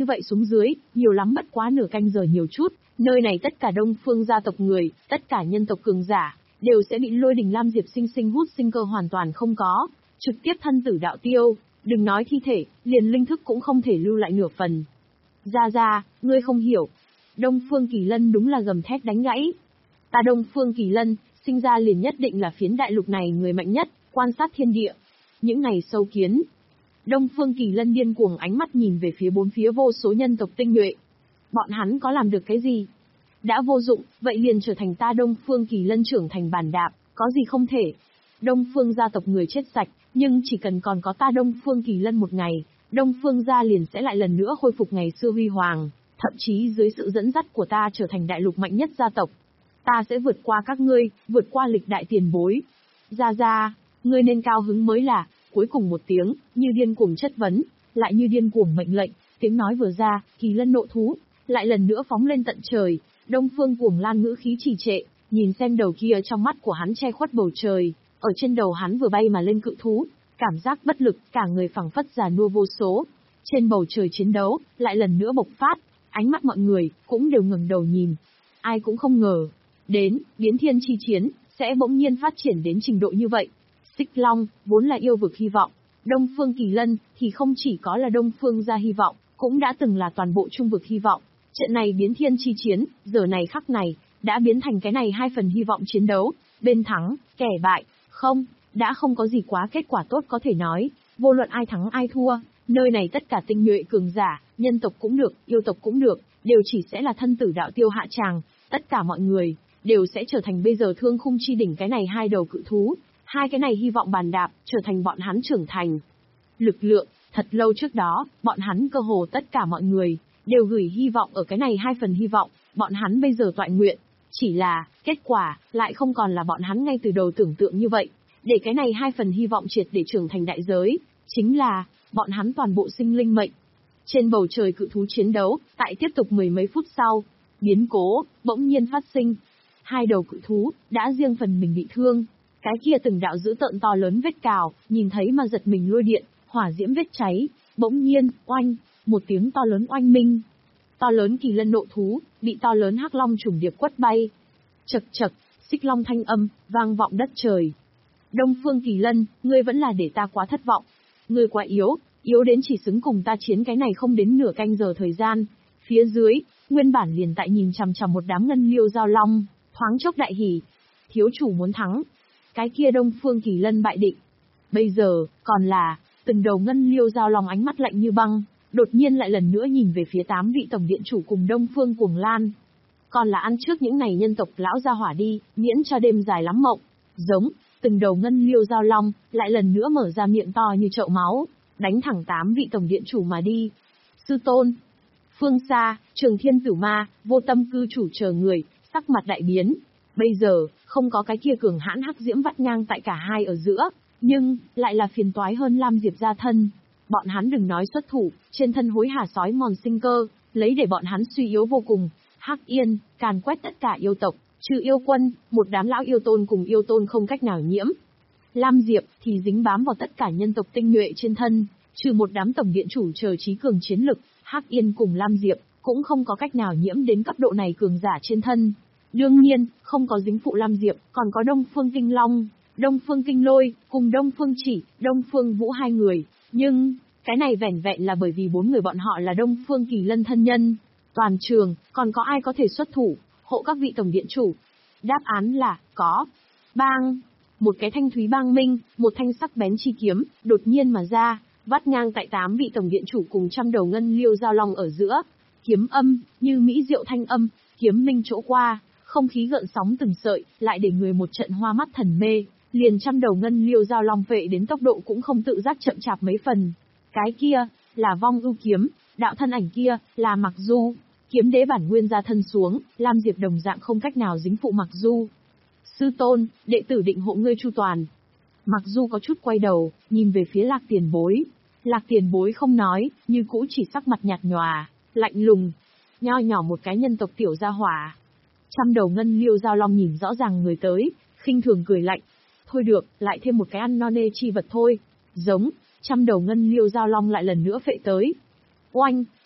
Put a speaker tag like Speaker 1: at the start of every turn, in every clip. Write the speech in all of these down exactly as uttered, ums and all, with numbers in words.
Speaker 1: Như vậy xuống dưới, nhiều lắm bất quá nửa canh giờ nhiều chút, nơi này tất cả Đông Phương gia tộc người, tất cả nhân tộc cường giả, đều sẽ bị lôi đình Lam Diệp sinh sinh hút sinh cơ hoàn toàn không có, trực tiếp thân tử đạo tiêu, đừng nói thi thể, liền linh thức cũng không thể lưu lại nửa phần. Ra ra, ngươi không hiểu. Đông Phương Kỳ Lân đúng là gầm thét đánh gãy. Ta Đông Phương Kỳ Lân, sinh ra liền nhất định là phiến đại lục này người mạnh nhất, quan sát thiên địa. Những này sâu kiến. Đông Phương Kỳ Lân điên cuồng ánh mắt nhìn về phía bốn phía vô số nhân tộc tinh nhuệ. Bọn hắn có làm được cái gì? Đã vô dụng, vậy liền trở thành ta Đông Phương Kỳ Lân trưởng thành bàn đạp, có gì không thể. Đông Phương gia tộc người chết sạch, nhưng chỉ cần còn có ta Đông Phương Kỳ Lân một ngày, Đông Phương gia liền sẽ lại lần nữa khôi phục ngày xưa huy hoàng, thậm chí dưới sự dẫn dắt của ta trở thành đại lục mạnh nhất gia tộc. Ta sẽ vượt qua các ngươi, vượt qua lịch đại tiền bối. Ra ra, ngươi nên cao hứng mới là, cuối cùng một tiếng, như điên cuồng chất vấn, lại như điên cuồng mệnh lệnh, tiếng nói vừa ra, Kỳ Lân nộ thú, lại lần nữa phóng lên tận trời, Đông Phương Cuồng Lan ngữ khí trì trệ, nhìn xem đầu kia trong mắt của hắn che khuất bầu trời, ở trên đầu hắn vừa bay mà lên cự thú, cảm giác bất lực, cả người phẳng phất già nua vô số. Trên bầu trời chiến đấu, lại lần nữa bộc phát, ánh mắt mọi người cũng đều ngẩng đầu nhìn. Ai cũng không ngờ, đến, biến thiên chi chiến, sẽ bỗng nhiên phát triển đến trình độ như vậy. Xích Long, vốn là yêu vực hy vọng, Đông Phương Kỳ Lân, thì không chỉ có là Đông Phương gia hy vọng, cũng đã từng là toàn bộ trung vực hy vọng. Trận này biến thiên chi chiến, giờ này khắc này, đã biến thành cái này hai phần hy vọng chiến đấu, bên thắng, kẻ bại, không, đã không có gì quá kết quả tốt có thể nói, vô luận ai thắng ai thua, nơi này tất cả tinh nhuệ cường giả, nhân tộc cũng được, yêu tộc cũng được, đều chỉ sẽ là thân tử đạo tiêu hạ tràng, tất cả mọi người, đều sẽ trở thành bây giờ thương khung chi đỉnh cái này hai đầu cự thú, hai cái này hy vọng bàn đạp, trở thành bọn hắn trưởng thành. Lực lượng, thật lâu trước đó, bọn hắn cơ hồ tất cả mọi người, đều gửi hy vọng ở cái này hai phần hy vọng, bọn hắn bây giờ toại nguyện, chỉ là, kết quả, lại không còn là bọn hắn ngay từ đầu tưởng tượng như vậy, để cái này hai phần hy vọng triệt để trưởng thành đại giới, chính là, bọn hắn toàn bộ sinh linh mệnh. Trên bầu trời cự thú chiến đấu, tại tiếp tục mười mấy phút sau, biến cố, bỗng nhiên phát sinh. Hai đầu cự thú, đã riêng phần mình bị thương, cái kia từng đạo dữ tợn to lớn vết cào, nhìn thấy mà giật mình lôi điện, hỏa diễm vết cháy, bỗng nhiên, oanh, một tiếng to lớn oanh minh. To lớn Kỳ Lân nộ thú, bị to lớn hắc long trùng điệp quất bay. Chậc chậc, xích long thanh âm, vang vọng đất trời. Đông Phương Kỳ Lân, ngươi vẫn là để ta quá thất vọng. Ngươi quá yếu, yếu đến chỉ xứng cùng ta chiến cái này không đến nửa canh giờ thời gian. Phía dưới, nguyên bản liền tại nhìn chằm chằm một đám ngân liêu giao long, thoáng chốc đại hỉ. Thiếu chủ muốn thắng. Cái kia Đông Phương Kỳ Lân bại định. Bây giờ, còn là, từng đầu ngân liêu giao long ánh mắt lạnh như băng, đột nhiên lại lần nữa nhìn về phía tám vị tổng điện chủ cùng Đông Phương Cuồng Lan. Còn là ăn trước những này nhân tộc lão gia hỏa đi, miễn cho đêm dài lắm mộng. Giống, từng đầu ngân liêu giao long, lại lần nữa mở ra miệng to như chậu máu, đánh thẳng tám vị tổng điện chủ mà đi. Sư tôn, phương xa, Trường Thiên Tử Ma, Vô Tâm cư chủ chờ người, sắc mặt đại biến. Bây giờ, không có cái kia cường hãn hắc diễm vắt ngang tại cả hai ở giữa, nhưng, lại là phiền toái hơn Lam Diệp gia thân. Bọn hắn đừng nói xuất thủ, trên thân hối hả sói mòn sinh cơ, lấy để bọn hắn suy yếu vô cùng. Hắc Yên, càn quét tất cả yêu tộc, trừ yêu quân, một đám lão yêu tôn cùng yêu tôn không cách nào nhiễm. Lam Diệp, thì dính bám vào tất cả nhân tộc tinh nhuệ trên thân, trừ một đám tổng điện chủ chờ trí cường chiến lực, Hắc Yên cùng Lam Diệp, cũng không có cách nào nhiễm đến cấp độ này cường giả trên thân. Đương nhiên, không có dính phụ Lam Diệp, còn có Đông Phương Kinh Long, Đông Phương Kinh Lôi, cùng Đông Phương Chỉ, Đông Phương Vũ hai người, nhưng, cái này vẻn vẹn là bởi vì bốn người bọn họ là Đông Phương Kỳ Lân thân nhân. Toàn trường, còn có ai có thể xuất thủ, hộ các vị tổng điện chủ? Đáp án là, có. Bang! Một cái thanh thúy bang minh, một thanh sắc bén chi kiếm, đột nhiên mà ra, vắt ngang tại tám vị tổng điện chủ cùng trăm đầu ngân liêu giao long ở giữa. Kiếm âm, như mỹ diệu thanh âm, kiếm minh chỗ qua, không khí gợn sóng từng sợi, lại để người một trận hoa mắt thần mê, liền trăm đầu ngân liêu giao long vệ đến tốc độ cũng không tự giác chậm chạp mấy phần. Cái kia, là vong ưu kiếm, đạo thân ảnh kia, là Mặc Du. Kiếm đế bản nguyên ra thân xuống, Lam Diệp đồng dạng không cách nào dính phụ Mặc Du. Sư tôn, đệ tử định hộ ngươi chu toàn. Mặc Du có chút quay đầu, nhìn về phía Lạc Tiền Bối. Lạc Tiền Bối không nói, như cũ chỉ sắc mặt nhạt nhòa, lạnh lùng. Nho nhỏ một cái nhân tộc tiểu gia hỏa. Trăm đầu ngân liêu giao long nhìn rõ ràng người tới, khinh thường cười lạnh. Thôi được, lại thêm một cái ăn no nê chi vật thôi. Giống, trăm đầu ngân liêu giao long lại lần nữa phệ tới. Oanh,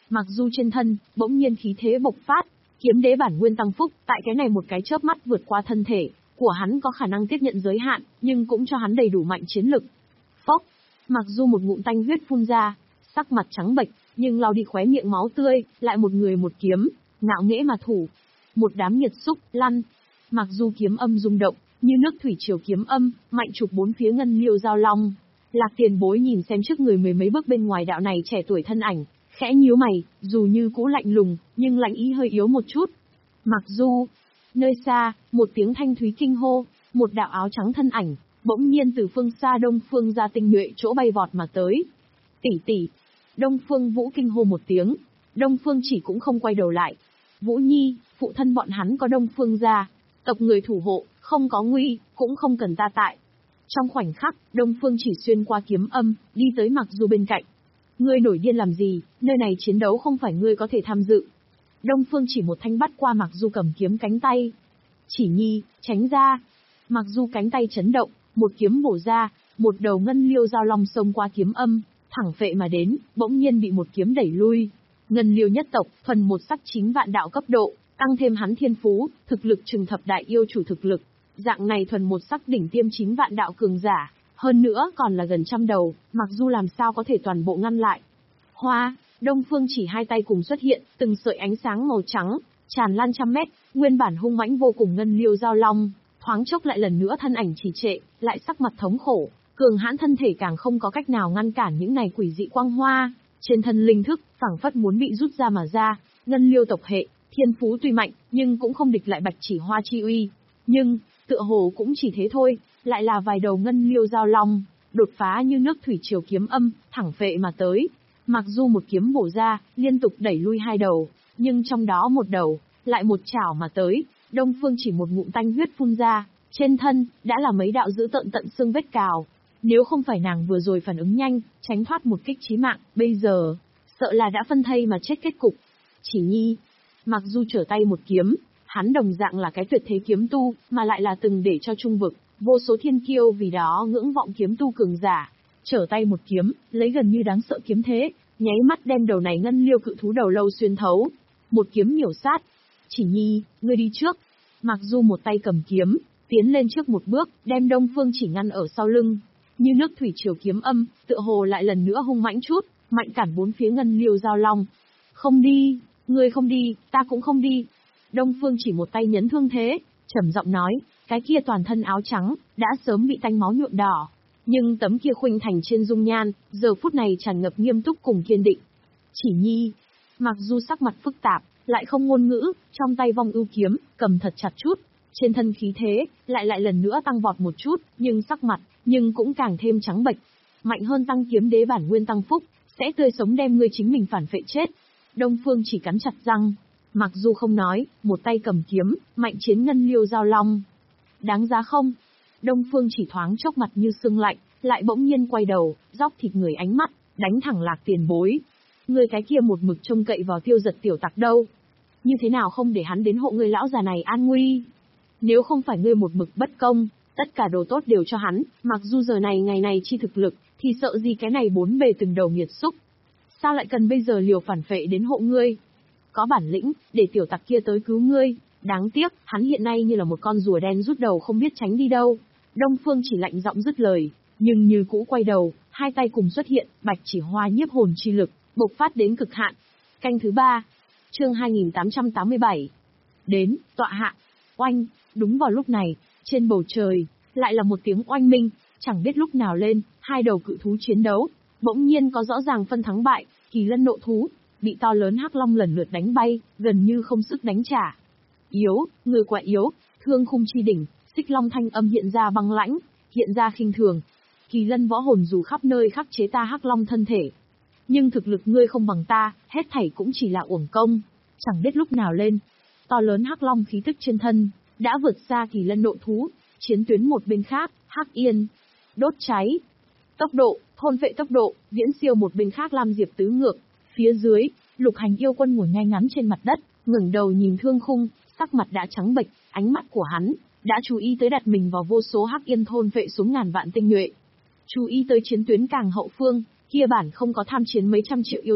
Speaker 1: Mặc dù trên thân, bỗng nhiên khí thế bộc phát, kiếm đế bản nguyên tăng phúc, tại cái này một cái chớp mắt vượt qua thân thể của hắn có khả năng tiếp nhận giới hạn, nhưng cũng cho hắn đầy đủ mạnh chiến lực. Phốc, mặc dù một ngụm tanh huyết phun ra, sắc mặt trắng bệch, nhưng lau đi khóe miệng máu tươi, lại một người một kiếm, ngạo nghễ mà thủ. Một đám nghiệt xúc, lăn. Mặc dù kiếm âm rung động, như nước thủy triều kiếm âm, mạnh chụp bốn phía ngân liêu giao long. Lạc Tiền Bối nhìn xem trước người mười mấy bước bên ngoài đạo này trẻ tuổi thân ảnh, khẽ nhíu mày, dù như cũ lạnh lùng, nhưng lạnh ý hơi yếu một chút. Mặc dù, nơi xa, một tiếng thanh thúy kinh hô, một đạo áo trắng thân ảnh, bỗng nhiên từ phương xa Đông Phương ra tinh nhuệ chỗ bay vọt mà tới. Tỷ tỷ, Đông Phương Vũ kinh hô một tiếng, Đông Phương chỉ cũng không quay đầu lại. Vũ Nhi, phụ thân bọn hắn có Đông Phương gia, tộc người thủ hộ, không có nguy, cũng không cần ta tại. Trong khoảnh khắc, Đông Phương chỉ xuyên qua kiếm âm, đi tới Mặc Du bên cạnh. Ngươi nổi điên làm gì, nơi này chiến đấu không phải ngươi có thể tham dự. Đông Phương chỉ một thanh bắt qua Mặc Du cầm kiếm cánh tay. Chỉ Nhi, tránh ra. Mặc Du cánh tay chấn động, một kiếm bổ ra, một đầu ngân liêu giao long xông qua kiếm âm, thẳng phệ mà đến, bỗng nhiên bị một kiếm đẩy lui. Ngân liêu nhất tộc, thuần một sắc chính vạn đạo cấp độ, tăng thêm hắn thiên phú, thực lực trừng thập đại yêu chủ thực lực. Dạng này thuần một sắc đỉnh tiêm chính vạn đạo cường giả, hơn nữa còn là gần trăm đầu, Mặc Du làm sao có thể toàn bộ ngăn lại. Hoa, Đông Phương chỉ hai tay cùng xuất hiện, từng sợi ánh sáng màu trắng, tràn lan trăm mét, nguyên bản hung mãnh vô cùng ngân liêu giao long, thoáng chốc lại lần nữa thân ảnh trì trệ, lại sắc mặt thống khổ, cường hãn thân thể càng không có cách nào ngăn cản những này quỷ dị quang hoa, trên thân linh thức, phảng phất muốn bị rút ra mà ra, ngân liêu tộc hệ, thiên phú tuy mạnh, nhưng cũng không địch lại Bạch Chỉ Hoa chi uy. Nhưng, tựa hồ cũng chỉ thế thôi, lại là vài đầu ngân liêu giao long, đột phá như nước thủy triều kiếm âm, thẳng phệ mà tới. Mặc dù một kiếm bổ ra, liên tục đẩy lui hai đầu, nhưng trong đó một đầu, lại một chảo mà tới, Đông Phương chỉ một ngụm tanh huyết phun ra, trên thân, đã là mấy đạo dữ tợn tận xương vết cào. Nếu không phải nàng vừa rồi phản ứng nhanh, tránh thoát một kích chí mạng, bây giờ, sợ là đã phân thây mà chết kết cục. Chỉ Nhi, mặc dù trở tay một kiếm, hắn đồng dạng là cái tuyệt thế kiếm tu, mà lại là từng để cho trung vực, vô số thiên kiêu vì đó ngưỡng vọng kiếm tu cường giả. Trở tay một kiếm, lấy gần như đáng sợ kiếm thế, nháy mắt đem đầu này ngân liêu cự thú đầu lâu xuyên thấu. Một kiếm miểu sát. Chỉ Nhi, ngươi đi trước. Mặc dù một tay cầm kiếm, tiến lên trước một bước, đem Đông Phương chỉ ngăn ở sau lưng. Như nước thủy triều kiếm âm, tựa hồ lại lần nữa hung mãnh chút, mạnh cản bốn phía ngân liêu giao long. Không đi, ngươi không đi, ta cũng không đi. Đông Phương chỉ một tay nhấn thương thế, trầm giọng nói, cái kia toàn thân áo trắng, đã sớm bị tanh máu nhuộm đỏ. Nhưng tấm kia khuynh thành trên dung nhan, giờ phút này tràn ngập nghiêm túc cùng kiên định. Chỉ Nhi, mặc dù sắc mặt phức tạp, lại không ngôn ngữ, trong tay vong ưu kiếm, cầm thật chặt chút. Trên thân khí thế, lại lại lần nữa tăng vọt một chút, nhưng sắc mặt, nhưng cũng càng thêm trắng bệch. Mạnh hơn tăng kiếm đế bản nguyên tăng phúc, sẽ tươi sống đem ngươi chính mình phản phệ chết. Đông Phương chỉ cắn chặt răng, mặc dù không nói, một tay cầm kiếm, mạnh chiến ngân liêu giao long. Đáng giá không? Đông Phương chỉ thoáng chốc mặt như sương lạnh, lại bỗng nhiên quay đầu, róc thịt người ánh mắt, đánh thẳng Lạc Tiền Bối. Người cái kia một mực trông cậy vào Tiêu Giật tiểu tặc đâu? Như thế nào không để hắn đến hộ người lão già này an nguy? Nếu không phải ngươi một mực bất công, tất cả đồ tốt đều cho hắn, mặc dù giờ này ngày này chi thực lực, thì sợ gì cái này bốn bề từng đầu nghiệt xúc. Sao lại cần bây giờ liều phản phệ đến hộ ngươi? Có bản lĩnh, để tiểu tặc kia tới cứu ngươi. Đáng tiếc, hắn hiện nay như là một con rùa đen rút đầu không biết tránh đi đâu. Đông Phương chỉ lạnh giọng dứt lời, nhưng như cũ quay đầu, hai tay cùng xuất hiện, Bạch Chỉ Hoa nhiếp hồn chi lực, bộc phát đến cực hạn. Canh thứ ba, chương hai nghìn tám trăm tám mươi bảy. Đến, tọa hạ. Oanh, đúng vào lúc này, trên bầu trời, lại là một tiếng oanh minh, chẳng biết lúc nào lên, hai đầu cự thú chiến đấu, bỗng nhiên có rõ ràng phân thắng bại, Kỳ Lân nộ thú, bị to lớn hắc long lần lượt đánh bay, gần như không sức đánh trả. Yếu, người quá yếu, thương khung chi đỉnh, xích long thanh âm hiện ra băng lãnh, hiện ra khinh thường. Kỳ Lân võ hồn dù khắp nơi khắc chế ta hắc long thân thể, nhưng thực lực ngươi không bằng ta, hết thảy cũng chỉ là uổng công. Chẳng biết lúc nào lên, to lớn hắc long khí tức trên thân, đã vượt xa Kỳ Lân nộ thú, chiến tuyến một bên khác, hắc yên, đốt cháy. Tốc độ, thôn vệ tốc độ, viễn siêu một bên khác Lam Diệp tứ ngược. Phía dưới, Lục Hành yêu quân ngồi ngay ngắn trên mặt đất, ngẩng đầu nhìn thương khung, sắc mặt đã trắng bệch, ánh mắt của hắn đã chú ý tới đặt mình vào vô số hắc yên thôn vệ xuống ngàn vạn tinh nhuệ. Chú ý tới chiến tuyến càng hậu phương, kia bản không có tham chiến mấy trăm triệu yêu tộc,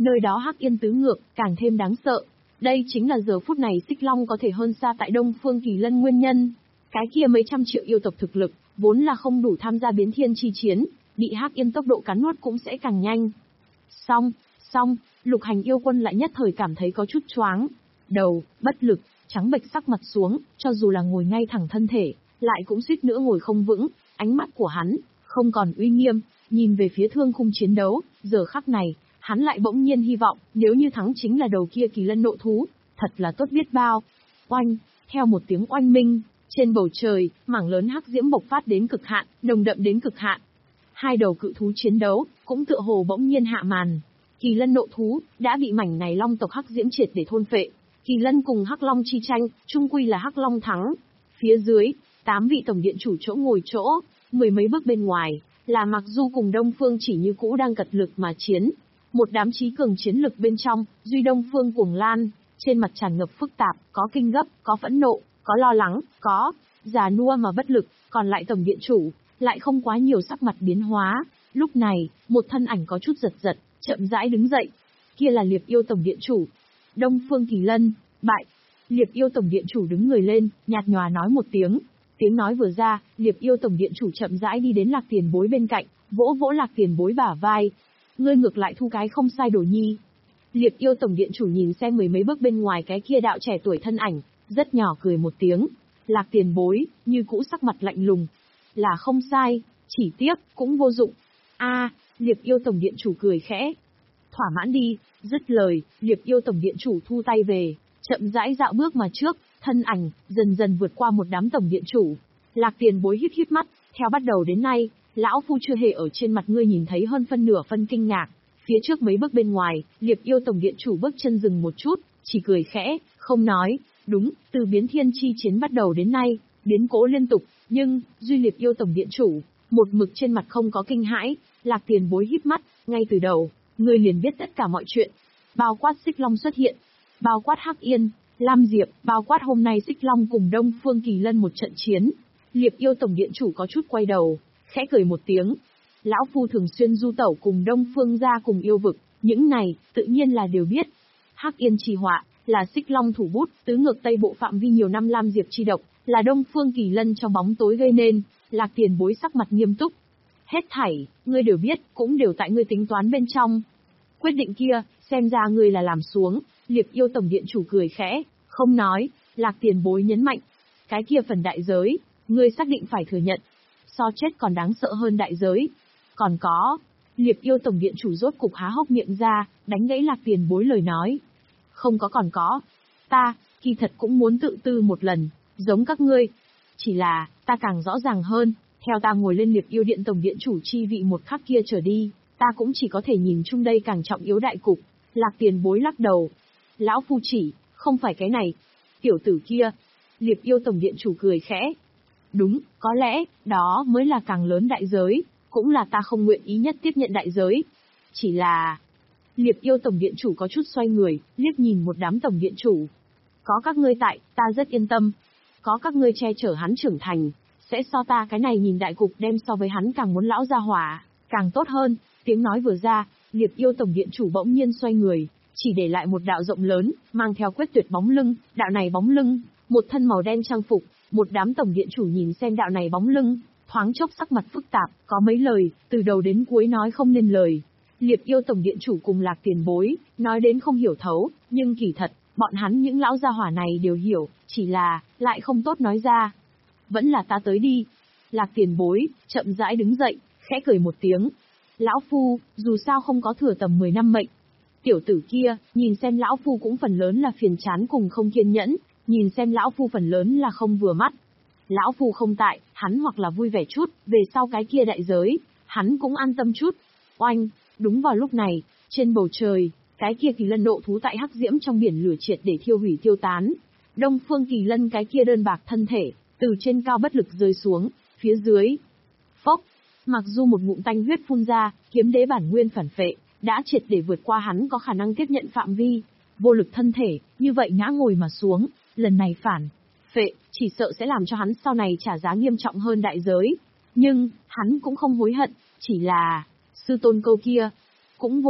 Speaker 1: Nơi đó hắc yên tứ ngược, càng thêm đáng sợ. Đây chính là giờ phút này Xích Long có thể hơn xa tại Đông Phương Kỳ Lân nguyên nhân. Cái kia mấy trăm triệu yêu tộc thực lực, vốn là không đủ tham gia biến thiên chi chiến, bị hắc yên tốc độ cắn nuốt cũng sẽ càng nhanh. Xong, xong, Lục Hành yêu quân lại nhất thời cảm thấy có chút choáng. Đầu, bất lực, trắng bệch sắc mặt xuống, cho dù là ngồi ngay thẳng thân thể, lại cũng suýt nữa ngồi không vững, ánh mắt của hắn, không còn uy nghiêm, nhìn về phía thương khung chiến đấu, giờ khắc này, hắn lại bỗng nhiên hy vọng, nếu như thắng chính là đầu kia kỳ lân nộ thú, thật là tốt biết bao. Oanh, theo một tiếng oanh minh, trên bầu trời, mảng lớn hắc diễm bộc phát đến cực hạn, nồng đậm đến cực hạn. Hai đầu cự thú chiến đấu, cũng tựa hồ bỗng nhiên hạ màn. Kỳ lân nộ thú, đã bị mảnh này long tộc hắc diễm triệt để thôn phệ. Kỳ lân cùng hắc long chi tranh, chung quy là hắc long thắng. Phía dưới, tám vị tổng điện chủ chỗ ngồi chỗ, mười mấy bước bên ngoài, là Mặc Du cùng Đông Phương Chỉ như cũ đang cật lực mà chiến. Một đám trí cường chiến lực bên trong, duy Đông Phương Cuồng Lan, trên mặt tràn ngập phức tạp, có kinh gấp, có phẫn nộ, có lo lắng, có già nua mà bất lực, còn lại tổng điện chủ, lại không quá nhiều sắc mặt biến hóa. Lúc này, một thân ảnh có chút giật giật, chậm rãi đứng dậy. Kia là Liệp Yêu tổng điện chủ. Đông Phương Kỳ Lân, bại. Liệp Yêu tổng điện chủ đứng người lên, nhạt nhòa nói một tiếng. Tiếng nói vừa ra, Liệp Yêu tổng điện chủ chậm rãi đi đến Lạc Tiền Bối bên cạnh, vỗ vỗ Lạc Tiền Bối bả vai. Ngươi ngược lại thu cái không sai đồ nhi. Liệp Yêu tổng điện chủ nhìn xem mười mấy bước bên ngoài cái kia đạo trẻ tuổi thân ảnh, rất nhỏ cười một tiếng. Lạc Tiền Bối, như cũ sắc mặt lạnh lùng. Là không sai, chỉ tiếc, cũng vô dụng. A, Liệp Yêu tổng điện chủ cười khẽ. Thỏa mãn đi, dứt lời, Liệp Yêu tổng điện chủ thu tay về, chậm rãi dạo bước mà trước, thân ảnh, dần dần vượt qua một đám tổng điện chủ. Lạc Tiền Bối híp híp mắt, theo bắt đầu đến nay, lão phu chưa hề ở trên mặt ngươi nhìn thấy hơn phân nửa phân kinh ngạc. Phía trước mấy bước bên ngoài, Liệp Yêu tổng điện chủ bước chân dừng một chút, chỉ cười khẽ, không nói. Đúng, từ biến thiên chi chiến bắt đầu đến nay, biến cố liên tục, nhưng, duy Liệp Yêu tổng điện chủ, một mực trên mặt không có kinh hãi. Lạc Tiền Bối híp mắt, ngay từ đầu, ngươi liền biết tất cả mọi chuyện. Bao quát Xích Long xuất hiện, bao quát Hắc Yên, Lam Diệp, bao quát hôm nay Xích Long cùng Đông Phương Kỳ Lân một trận chiến. Liệp Yêu tổng điện chủ có chút quay đầu, khẽ cười một tiếng. Lão phu thường xuyên du tẩu cùng Đông Phương gia cùng yêu vực, những này, tự nhiên là đều biết. Hắc Yên trì họa, là Xích Long thủ bút, tứ ngược Tây Bộ phạm vi nhiều năm Lam Diệp chi độc, là Đông Phương Kỳ Lân trong bóng tối gây nên. Lạc Tiền Bối sắc mặt nghiêm túc. Hết thảy, ngươi đều biết, cũng đều tại ngươi tính toán bên trong. Quyết định kia, xem ra ngươi là làm xuống. Liệp Yêu tổng điện chủ cười khẽ, không nói. Lạc Tiền Bối nhấn mạnh, cái kia phần đại giới, ngươi xác định phải thừa nhận. So chết còn đáng sợ hơn đại giới. Còn có, Liệp Yêu tổng điện chủ rốt cục há hốc miệng ra, đánh gãy Lạc Tiền Bối lời nói. Không có còn có. Ta, kỳ thật cũng muốn tự tư một lần, giống các ngươi. Chỉ là, ta càng rõ ràng hơn, theo ta ngồi lên Liệp Yêu điện tổng điện chủ chi vị một khắc kia trở đi, ta cũng chỉ có thể nhìn chung đây càng trọng yếu đại cục. Lạc Tiền Bối lắc đầu. Lão phu chỉ, không phải cái này. Tiểu tử kia. Liệp Yêu tổng điện chủ cười khẽ. Đúng, có lẽ, đó mới là càng lớn đại giới, cũng là ta không nguyện ý nhất tiếp nhận đại giới. Chỉ là... Liệp Yêu tổng điện chủ có chút xoay người, liếc nhìn một đám tổng điện chủ. Có các ngươi tại, ta rất yên tâm. Có các ngươi che chở hắn trưởng thành, sẽ so ta cái này nhìn đại cục đem so với hắn càng muốn lão ra hỏa, càng tốt hơn. Tiếng nói vừa ra, Liệp Yêu tổng điện chủ bỗng nhiên xoay người, chỉ để lại một đạo rộng lớn, mang theo quyết tuyệt bóng lưng. Đạo này bóng lưng, một thân màu đen trang phục, một đám tổng điện chủ nhìn xem đạo này bóng lưng, thoáng chốc sắc mặt phức tạp, có mấy lời, từ đầu đến cuối nói không nên lời. Liệp Yêu tổng điện chủ cùng Lạc Tiền Bối, nói đến không hiểu thấu, nhưng kỳ thật, bọn hắn những lão gia hỏa này đều hiểu, chỉ là, lại không tốt nói ra. Vẫn là ta tới đi. Lạc Tiền Bối, chậm rãi đứng dậy, khẽ cười một tiếng. Lão phu, dù sao không có thừa tầm mười năm mệnh. Tiểu tử kia, nhìn xem lão phu cũng phần lớn là phiền chán cùng không kiên nhẫn, nhìn xem lão phu phần lớn là không vừa mắt. Lão phu không tại, hắn hoặc là vui vẻ chút, về sau cái kia đại giới, hắn cũng an tâm chút. Oanh, đúng vào lúc này, trên bầu trời, cái kia kỳ lân nộ thú tại hắc diễm trong biển lửa triệt để thiêu hủy tiêu tán. Đông Phương Kỳ Lân cái kia đơn bạc thân thể, từ trên cao bất lực rơi xuống, phía dưới. Phốc, mặc dù một ngụm tanh huyết phun ra, kiếm đế bản nguyên phản phệ, đã triệt để vượt qua hắn có khả năng tiếp nhận phạm vi. Vô lực thân thể, như vậy ngã ngồi mà xuống, lần này phản phệ, chỉ sợ sẽ làm cho hắn sau này trả giá nghiêm trọng hơn đại giới. Nhưng, hắn cũng không hối hận, chỉ là, sư tôn câu kia, cũng vô dụng,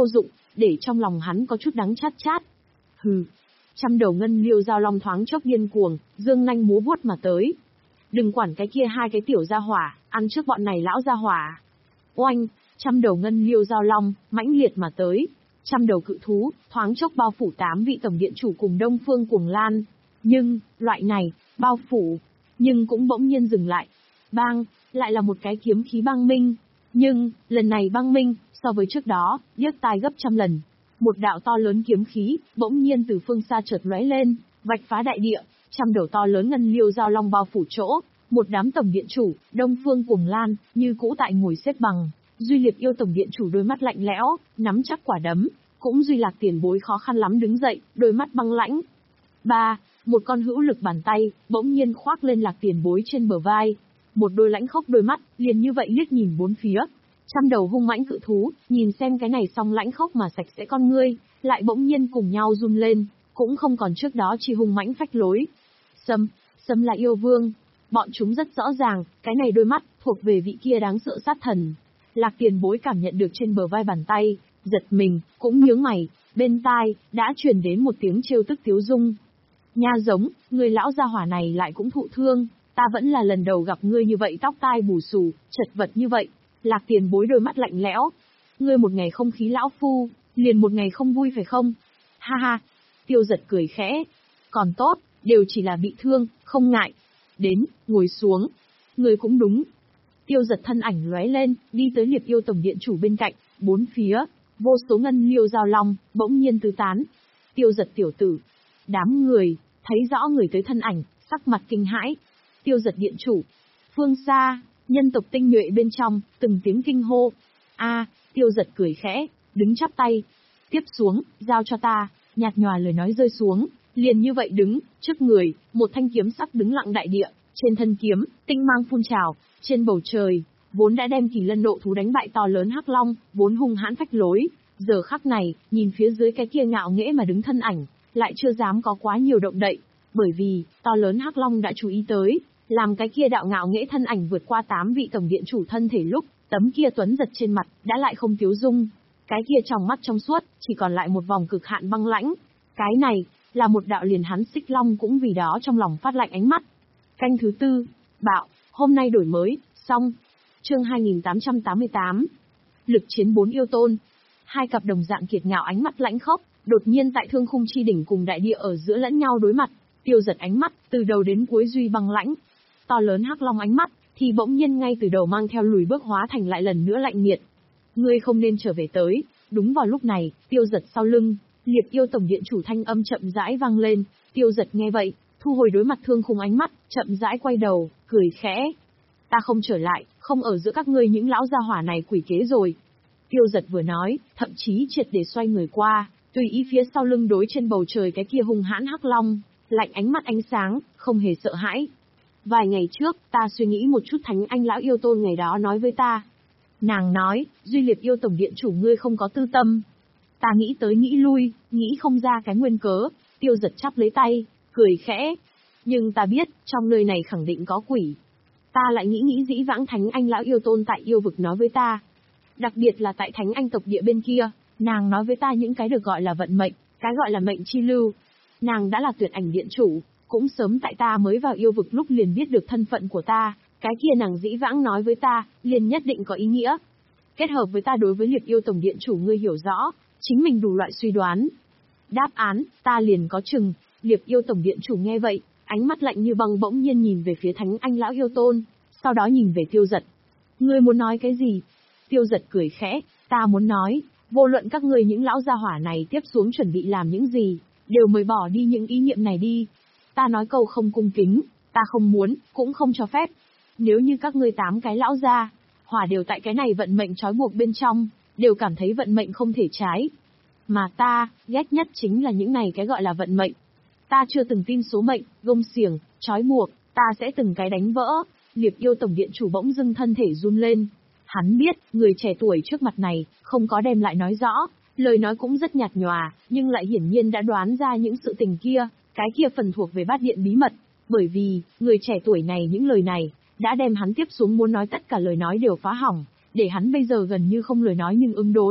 Speaker 1: để trong lòng hắn có chút đắng chát chát. Hừ. Trăm đầu ngân liêu giao long thoáng chốc điên cuồng, dương nanh múa vuốt mà tới. Đừng quản cái kia hai cái tiểu gia hỏa, ăn trước bọn này lão gia hỏa. Oanh, trăm đầu ngân liêu giao long, mãnh liệt mà tới. Trăm đầu cự thú, thoáng chốc bao phủ tám vị tổng điện chủ cùng Đông Phương Cuồng Lan. Nhưng, loại này, bao phủ, nhưng cũng bỗng nhiên dừng lại. Bang, lại là một cái kiếm khí băng minh. Nhưng, lần này băng minh, so với trước đó, điếc tai gấp trăm lần. Một đạo to lớn kiếm khí, bỗng nhiên từ phương xa chợt lóe lên, vạch phá đại địa, trăm đầu to lớn ngân liêu giao long bao phủ chỗ. Một đám tổng điện chủ, Đông Phương Cuồng Lan, như cũ tại ngồi xếp bằng. Duy Liệt yêu tổng điện chủ đôi mắt lạnh lẽo, nắm chắc quả đấm. Cũng Duy Lạc tiền bối khó khăn lắm đứng dậy, đôi mắt băng lãnh. Ba, một con hữu lực bàn tay, bỗng nhiên khoác lên Lạc tiền bối trên bờ vai. Một đôi lãnh khốc đôi mắt, liền như vậy liếc nhìn bốn phía. Trăm đầu hung mãnh cự thú, nhìn xem cái này song lãnh khốc mà sạch sẽ con ngươi, lại bỗng nhiên cùng nhau run lên, cũng không còn trước đó chỉ hung mãnh phách lối. Sâm, Sâm là yêu vương. Bọn chúng rất rõ ràng, cái này đôi mắt, thuộc về vị kia đáng sợ sát thần. Lạc tiền bối cảm nhận được trên bờ vai bàn tay, giật mình, cũng nhướng mày, bên tai, đã truyền đến một tiếng trêu tức tiếu dung. Nha giống, người lão gia hỏa này lại cũng thụ thương, ta vẫn là lần đầu gặp ngươi như vậy tóc tai bù xù, chật vật như vậy. Lạc tiền bối đôi mắt lạnh lẽo. Ngươi một ngày không khí lão phu, liền một ngày không vui phải không? Ha ha, Tiêu Giật cười khẽ. Còn tốt, đều chỉ là bị thương, không ngại. Đến, ngồi xuống. Ngươi cũng đúng. Tiêu Giật thân ảnh lóe lên, đi tới Liệp yêu tổng điện chủ bên cạnh, bốn phía, vô số ngân liêu giao long, bỗng nhiên tứ tán. Tiêu Giật tiểu tử. Đám người, thấy rõ người tới thân ảnh, sắc mặt kinh hãi. Tiêu Giật điện chủ. Phương xa, nhân tộc tinh nhuệ bên trong, từng tiếng kinh hô. A, Tiêu Giật cười khẽ, đứng chắp tay. Tiếp xuống, giao cho ta, nhạt nhòa lời nói rơi xuống, liền như vậy đứng, trước người, một thanh kiếm sắc đứng lặng đại địa, trên thân kiếm, tinh mang phun trào, trên bầu trời, vốn đã đem Kỳ Lân nộ thú đánh bại to lớn hắc long, vốn hung hãn phách lối, giờ khắc này, nhìn phía dưới cái kia ngạo nghễ mà đứng thân ảnh, lại chưa dám có quá nhiều động đậy, bởi vì, to lớn hắc long đã chú ý tới, làm cái kia đạo ngạo nghễ thân ảnh vượt qua tám vị tổng điện chủ thân thể lúc, tấm kia tuấn giật trên mặt, đã lại không tiếu dung. Cái kia trong mắt trong suốt, chỉ còn lại một vòng cực hạn băng lãnh. Cái này, là một đạo liền hắn Xích Long cũng vì đó trong lòng phát lạnh ánh mắt. Canh thứ tư, bạo, hôm nay đổi mới, xong. Chương hai nghìn tám trăm tám mươi tám. Lực chiến bốn yêu tôn. Hai cặp đồng dạng kiệt ngạo ánh mắt lãnh khốc, đột nhiên tại thương khung chi đỉnh cùng đại địa ở giữa lẫn nhau đối mặt, Tiêu Giật ánh mắt, từ đầu đến cuối duy băng lãnh. To lớn hắc long ánh mắt, thì bỗng nhiên ngay từ đầu mang theo lùi bước hóa thành lại lần nữa lạnh nhiệt. Ngươi không nên trở về tới. Đúng vào lúc này, Tiêu Giật sau lưng, Liệp yêu tổng điện chủ thanh âm chậm rãi vang lên. Tiêu Giật nghe vậy, thu hồi đối mặt thương khung ánh mắt, chậm rãi quay đầu, cười khẽ. Ta không trở lại, không ở giữa các ngươi những lão gia hỏa này quỷ kế rồi. Tiêu Giật vừa nói, thậm chí triệt để xoay người qua, tùy ý phía sau lưng đối trên bầu trời cái kia hung hãn hắc long, lạnh ánh mắt ánh sáng, không hề sợ hãi. Vài ngày trước, ta suy nghĩ một chút Thánh Anh lão yêu tôn ngày đó nói với ta. Nàng nói, Duy Liệp yêu tổng điện chủ ngươi không có tư tâm. Ta nghĩ tới nghĩ lui, nghĩ không ra cái nguyên cớ, Tiêu Giật chắp lấy tay, cười khẽ. Nhưng ta biết, trong nơi này khẳng định có quỷ. Ta lại nghĩ nghĩ dĩ vãng Thánh Anh lão yêu tôn tại yêu vực nói với ta. Đặc biệt là tại Thánh Anh tộc địa bên kia, nàng nói với ta những cái được gọi là vận mệnh, cái gọi là mệnh chi lưu. Nàng đã là tuyệt ảnh điện chủ, cũng sớm tại ta mới vào yêu vực lúc liền biết được thân phận của ta, cái kia nàng dĩ vãng nói với ta, liền nhất định có ý nghĩa. Kết hợp với ta đối với Liệp yêu tổng điện chủ ngươi hiểu rõ, chính mình đủ loại suy đoán. Đáp án, ta liền có chừng. Liệp yêu tổng điện chủ nghe vậy, ánh mắt lạnh như băng bỗng nhiên nhìn về phía Thánh Anh lão yêu tôn, sau đó nhìn về Tiêu Giật. Ngươi muốn nói cái gì? Tiêu Giật cười khẽ, ta muốn nói, vô luận các ngươi những lão gia hỏa này tiếp xuống chuẩn bị làm những gì, đều mời bỏ đi những ý niệm này đi. Ta nói câu không cung kính, ta không muốn, cũng không cho phép. Nếu như các ngươi tám cái lão gia hỏa đều tại cái này vận mệnh trói buộc bên trong, đều cảm thấy vận mệnh không thể trái. Mà ta, ghét nhất chính là những này cái gọi là vận mệnh. Ta chưa từng tin số mệnh, gông xiềng, trói buộc, ta sẽ từng cái đánh vỡ. Liệp yêu tổng điện chủ bỗng dưng thân thể run lên. Hắn biết, người trẻ tuổi trước mặt này, không có đem lại nói rõ, lời nói cũng rất nhạt nhòa, nhưng lại hiển nhiên đã đoán ra những sự tình kia, cái kia phần thuộc về bát điện bí mật. Bởi vì, người trẻ tuổi này những lời này, đã đem hắn tiếp xuống muốn nói tất cả lời nói đều phá hỏng, để hắn bây giờ gần như không lời nói nhưng ứng đối.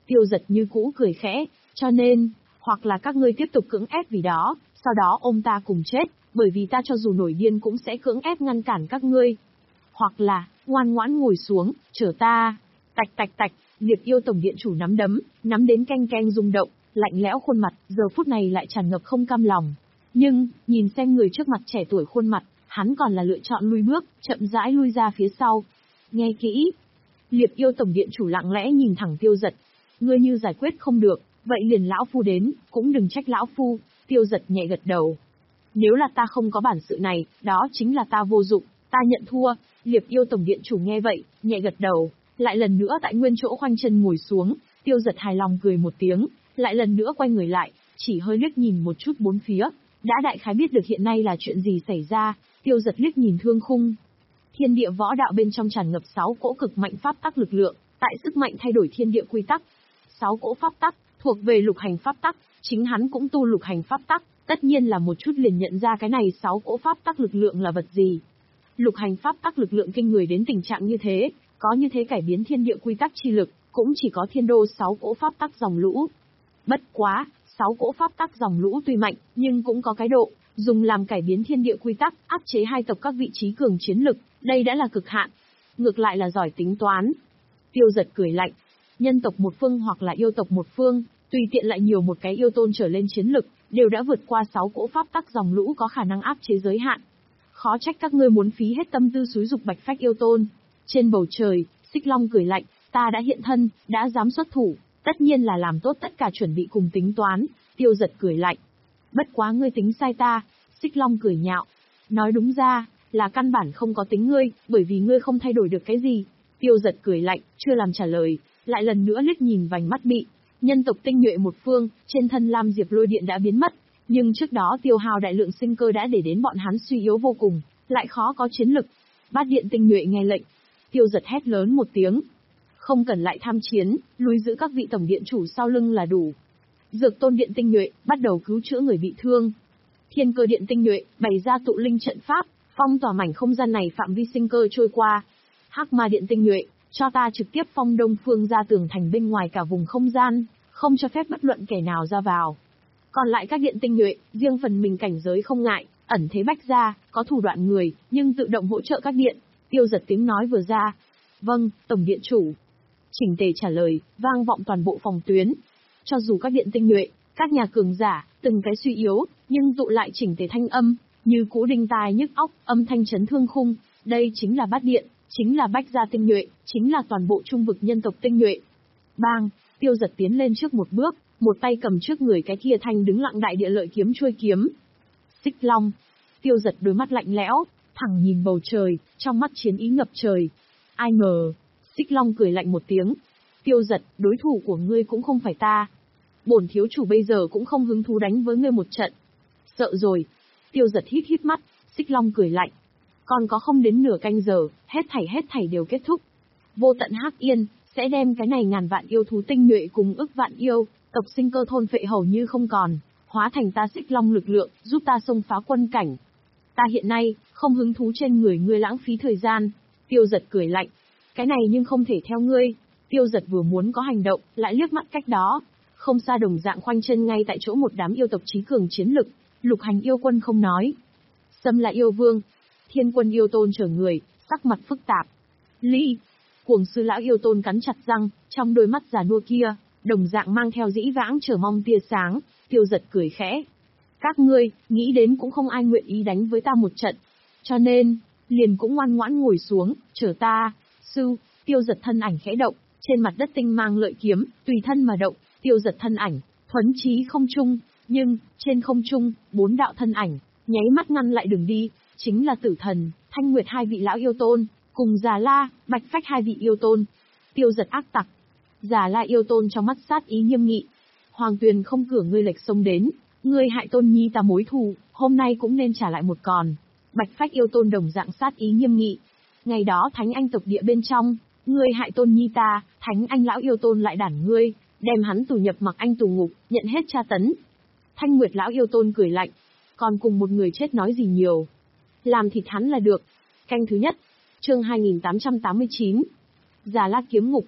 Speaker 1: Tiêu Dật như cũ cười khẽ, cho nên, hoặc là các ngươi tiếp tục cưỡng ép vì đó, sau đó ôm ta cùng chết, bởi vì ta cho dù nổi điên cũng sẽ cưỡng ép ngăn cản các ngươi. Hoặc là, ngoan ngoãn ngồi xuống, chờ ta. Tạch tạch tạch, Liệp Yêu Tổng Điện Chủ nắm đấm, nắm đến canh canh rung động, lạnh lẽo khuôn mặt, giờ phút này lại tràn ngập không cam lòng. Nhưng, nhìn xem người trước mặt trẻ tuổi khuôn mặt, hắn còn là lựa chọn lui bước, chậm rãi lui ra phía sau. Nghe kỹ. Liệp Yêu Tổng Điện Chủ lặng lẽ nhìn thẳng Tiêu Dật. Ngươi như giải quyết không được, vậy liền lão phu đến, cũng đừng trách lão phu. Tiêu Dật nhẹ gật đầu. Nếu là ta không có bản sự này, đó chính là ta vô dụng, ta nhận thua. Liệp Yêu Tổng Điện Chủ nghe vậy, nhẹ gật đầu, lại lần nữa tại nguyên chỗ khoanh chân ngồi xuống. Tiêu Dật hài lòng cười một tiếng, lại lần nữa quay người lại, chỉ hơi liếc nhìn một chút bốn phía, đã đại khái biết được hiện nay là chuyện gì xảy ra. Tiêu Dật liếc nhìn thương khung. Thiên địa võ đạo bên trong tràn ngập sáu cỗ cực mạnh pháp tắc lực lượng, tại sức mạnh thay đổi thiên địa quy tắc. Sáu cỗ pháp tắc thuộc về lục hành pháp tắc, chính hắn cũng tu lục hành pháp tắc, tất nhiên là một chút liền nhận ra cái này sáu cỗ pháp tắc lực lượng là vật gì. Lục hành pháp tắc lực lượng kinh người đến tình trạng như thế, có như thế cải biến thiên địa quy tắc chi lực, cũng chỉ có thiên đô sáu cỗ pháp tắc dòng lũ. Bất quá, sáu cỗ pháp tắc dòng lũ tuy mạnh, nhưng cũng có cái độ, dùng làm cải biến thiên địa quy tắc, áp chế hai tộc các vị trí cường chiến lực, đây đã là cực hạn. Ngược lại là giỏi tính toán. Tiêu Dật cười lạnh. Nhân tộc một phương hoặc là yêu tộc một phương, tùy tiện lại nhiều một cái yêu tôn trở lên chiến lực, đều đã vượt qua sáu cỗ pháp tắc dòng lũ có khả năng áp chế giới hạn. Khó trách các ngươi muốn phí hết tâm tư xúi dục Bạch Phách yêu tôn. Trên bầu trời, Xích Long cười lạnh, ta đã hiện thân, đã dám xuất thủ, tất nhiên là làm tốt tất cả chuẩn bị cùng tính toán. Tiêu Dật cười lạnh. Bất quá ngươi tính sai ta. Xích Long cười nhạo. Nói đúng ra, là căn bản không có tính ngươi, bởi vì ngươi không thay đổi được cái gì. Tiêu Dật cười lạnh, chưa làm trả lời, lại lần nữa liếc nhìn vành mắt bị. Nhân tộc tinh nhuệ một phương, trên thân Lam Diệp lôi điện đã biến mất, nhưng trước đó tiêu hao đại lượng sinh cơ đã để đến bọn hắn suy yếu vô cùng, lại khó có chiến lực. Bát điện tinh nhuệ nghe lệnh. Tiêu Dật hét lớn một tiếng. Không cần lại tham chiến, lui giữ các vị tổng điện chủ sau lưng là đủ. Dược Tôn điện tinh nhuệ, bắt đầu cứu chữa người bị thương. Thiên Cơ điện tinh nhuệ, bày ra tụ linh trận pháp, phong tỏa mảnh không gian này phạm vi sinh cơ trôi qua. Hắc Ma điện tinh nhuệ, cho ta trực tiếp phong đông phương ra tường thành bên ngoài cả vùng không gian, không cho phép bất luận kẻ nào ra vào. Còn lại các điện tinh nhuệ, riêng phần mình cảnh giới không ngại, ẩn thế bách ra, có thủ đoạn người, nhưng tự động hỗ trợ các điện. Tiêu Dật tiếng nói vừa ra. Vâng, tổng điện chủ. Chỉnh tề trả lời, vang vọng toàn bộ phòng tuyến. Cho dù các điện tinh nhuệ, các nhà cường giả, từng cái suy yếu, nhưng tụ lại chỉnh tề thanh âm, như cũ đinh tai nhức óc, âm thanh chấn thương khung. Đây chính là bát điện, chính là bách gia tinh nhuệ, chính là toàn bộ trung vực nhân tộc tinh nhuệ. Bang, Tiêu Dật tiến lên trước một bước, một tay cầm trước người cái kia thanh đứng lặng đại địa lợi kiếm chuôi kiếm. Xích Long. Tiêu Dật đôi mắt lạnh lẽo, thẳng nhìn bầu trời, trong mắt chiến ý ngập trời. Ai ngờ, Xích Long cười lạnh một tiếng. Tiêu Dật, đối thủ của ngươi cũng không phải ta. Bổn thiếu chủ bây giờ cũng không hứng thú đánh với ngươi một trận. Sợ rồi. Tiêu Dật hít hít mắt, Xích Long cười lạnh. Còn có không đến nửa canh giờ, hết thảy hết thảy đều kết thúc. Vô tận Hắc Yên sẽ đem cái này ngàn vạn yêu thú tinh nhuệ cùng ức vạn yêu tộc sinh cơ thôn phệ hầu như không còn, hóa thành ta Xích Long lực lượng, giúp ta xông phá quân cảnh. Ta hiện nay không hứng thú trên người ngươi lãng phí thời gian. Tiêu Dật cười lạnh. Cái này nhưng không thể theo ngươi. Tiêu Dật vừa muốn có hành động, lại liếc mắt cách đó, không xa đồng dạng khoanh chân ngay tại chỗ một đám yêu tộc trí cường chiến lực. Lục Hành yêu quân không nói. Sâm là yêu vương. Thiên Quân yêu tôn chờ người, sắc mặt phức tạp. Lý. Cuồng sư lão yêu tôn cắn chặt răng, trong đôi mắt già nua kia, đồng dạng mang theo dĩ vãng chờ mong tia sáng. Tiêu Dật cười khẽ. Các ngươi, nghĩ đến cũng không ai nguyện ý đánh với ta một trận. Cho nên, liền cũng ngoan ngoãn ngồi xuống, chờ ta. Sư. Tiêu Dật thân ảnh khẽ động, trên mặt đất tinh mang lợi kiếm, tùy thân mà động. Tiêu Dật thân ảnh, thuấn chí không trung, nhưng, trên không trung, bốn đạo thân ảnh, nháy mắt ngăn lại đường đi, chính là Tử Thần, Thanh Nguyệt hai vị lão yêu tôn, cùng Già La, Bạch Phách hai vị yêu tôn. Tiêu Dật ác tặc. Già La yêu tôn trong mắt sát ý nghiêm nghị. Hoàng Tuyền không cửa ngươi lệch sông đến, ngươi hại tôn nhi ta mối thù, hôm nay cũng nên trả lại một còn. Bạch Phách yêu tôn đồng dạng sát ý nghiêm nghị. Ngày đó Thánh Anh tộc địa bên trong, ngươi hại tôn nhi ta, Thánh Anh lão yêu tôn lại đản ngươi, đem hắn tù nhập mặc anh tù ngục, nhận hết tra tấn. Thanh Nguyệt lão yêu tôn cười lạnh, còn cùng một người chết nói gì nhiều. Làm thịt hắn là được. Canh thứ nhất, chương hai nghìn tám trăm tám mươi chín. Già La kiếm ngục.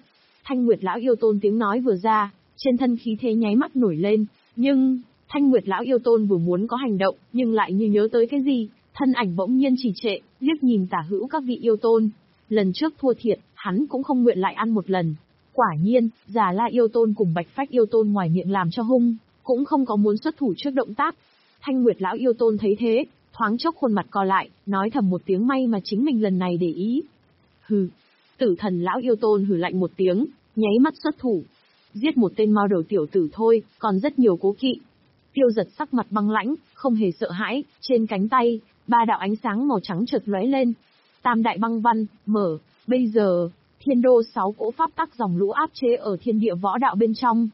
Speaker 1: Thanh Nguyệt lão yêu tôn tiếng nói vừa ra, trên thân khí thế nháy mắt nổi lên, nhưng, Thanh Nguyệt lão yêu tôn vừa muốn có hành động, nhưng lại như nhớ tới cái gì, thân ảnh bỗng nhiên trì trệ, liếc nhìn tả hữu các vị yêu tôn. Lần trước thua thiệt, hắn cũng không nguyện lại ăn một lần. Quả nhiên, Già La yêu tôn cùng Bạch Phách yêu tôn ngoài miệng làm cho hung, cũng không có muốn xuất thủ trước động tác. Thanh Nguyệt lão yêu tôn thấy thế, thoáng chốc khuôn mặt co lại, nói thầm một tiếng may mà chính mình lần này để ý. Hừ. Tử Thần lão yêu tôn hừ lạnh một tiếng, nháy mắt xuất thủ. Giết một tên mao đầu tiểu tử thôi, còn rất nhiều cố kỵ. Tiêu Giật sắc mặt băng lãnh, không hề sợ hãi, trên cánh tay, ba đạo ánh sáng màu trắng chợt lóe lên. Tam đại băng văn, mở, bây giờ, thiên đô sáu cỗ pháp tắc dòng lũ áp chế ở thiên địa võ đạo bên trong.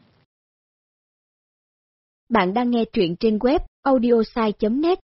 Speaker 2: Bạn đang nghe truyện trên web audiosai chấm net.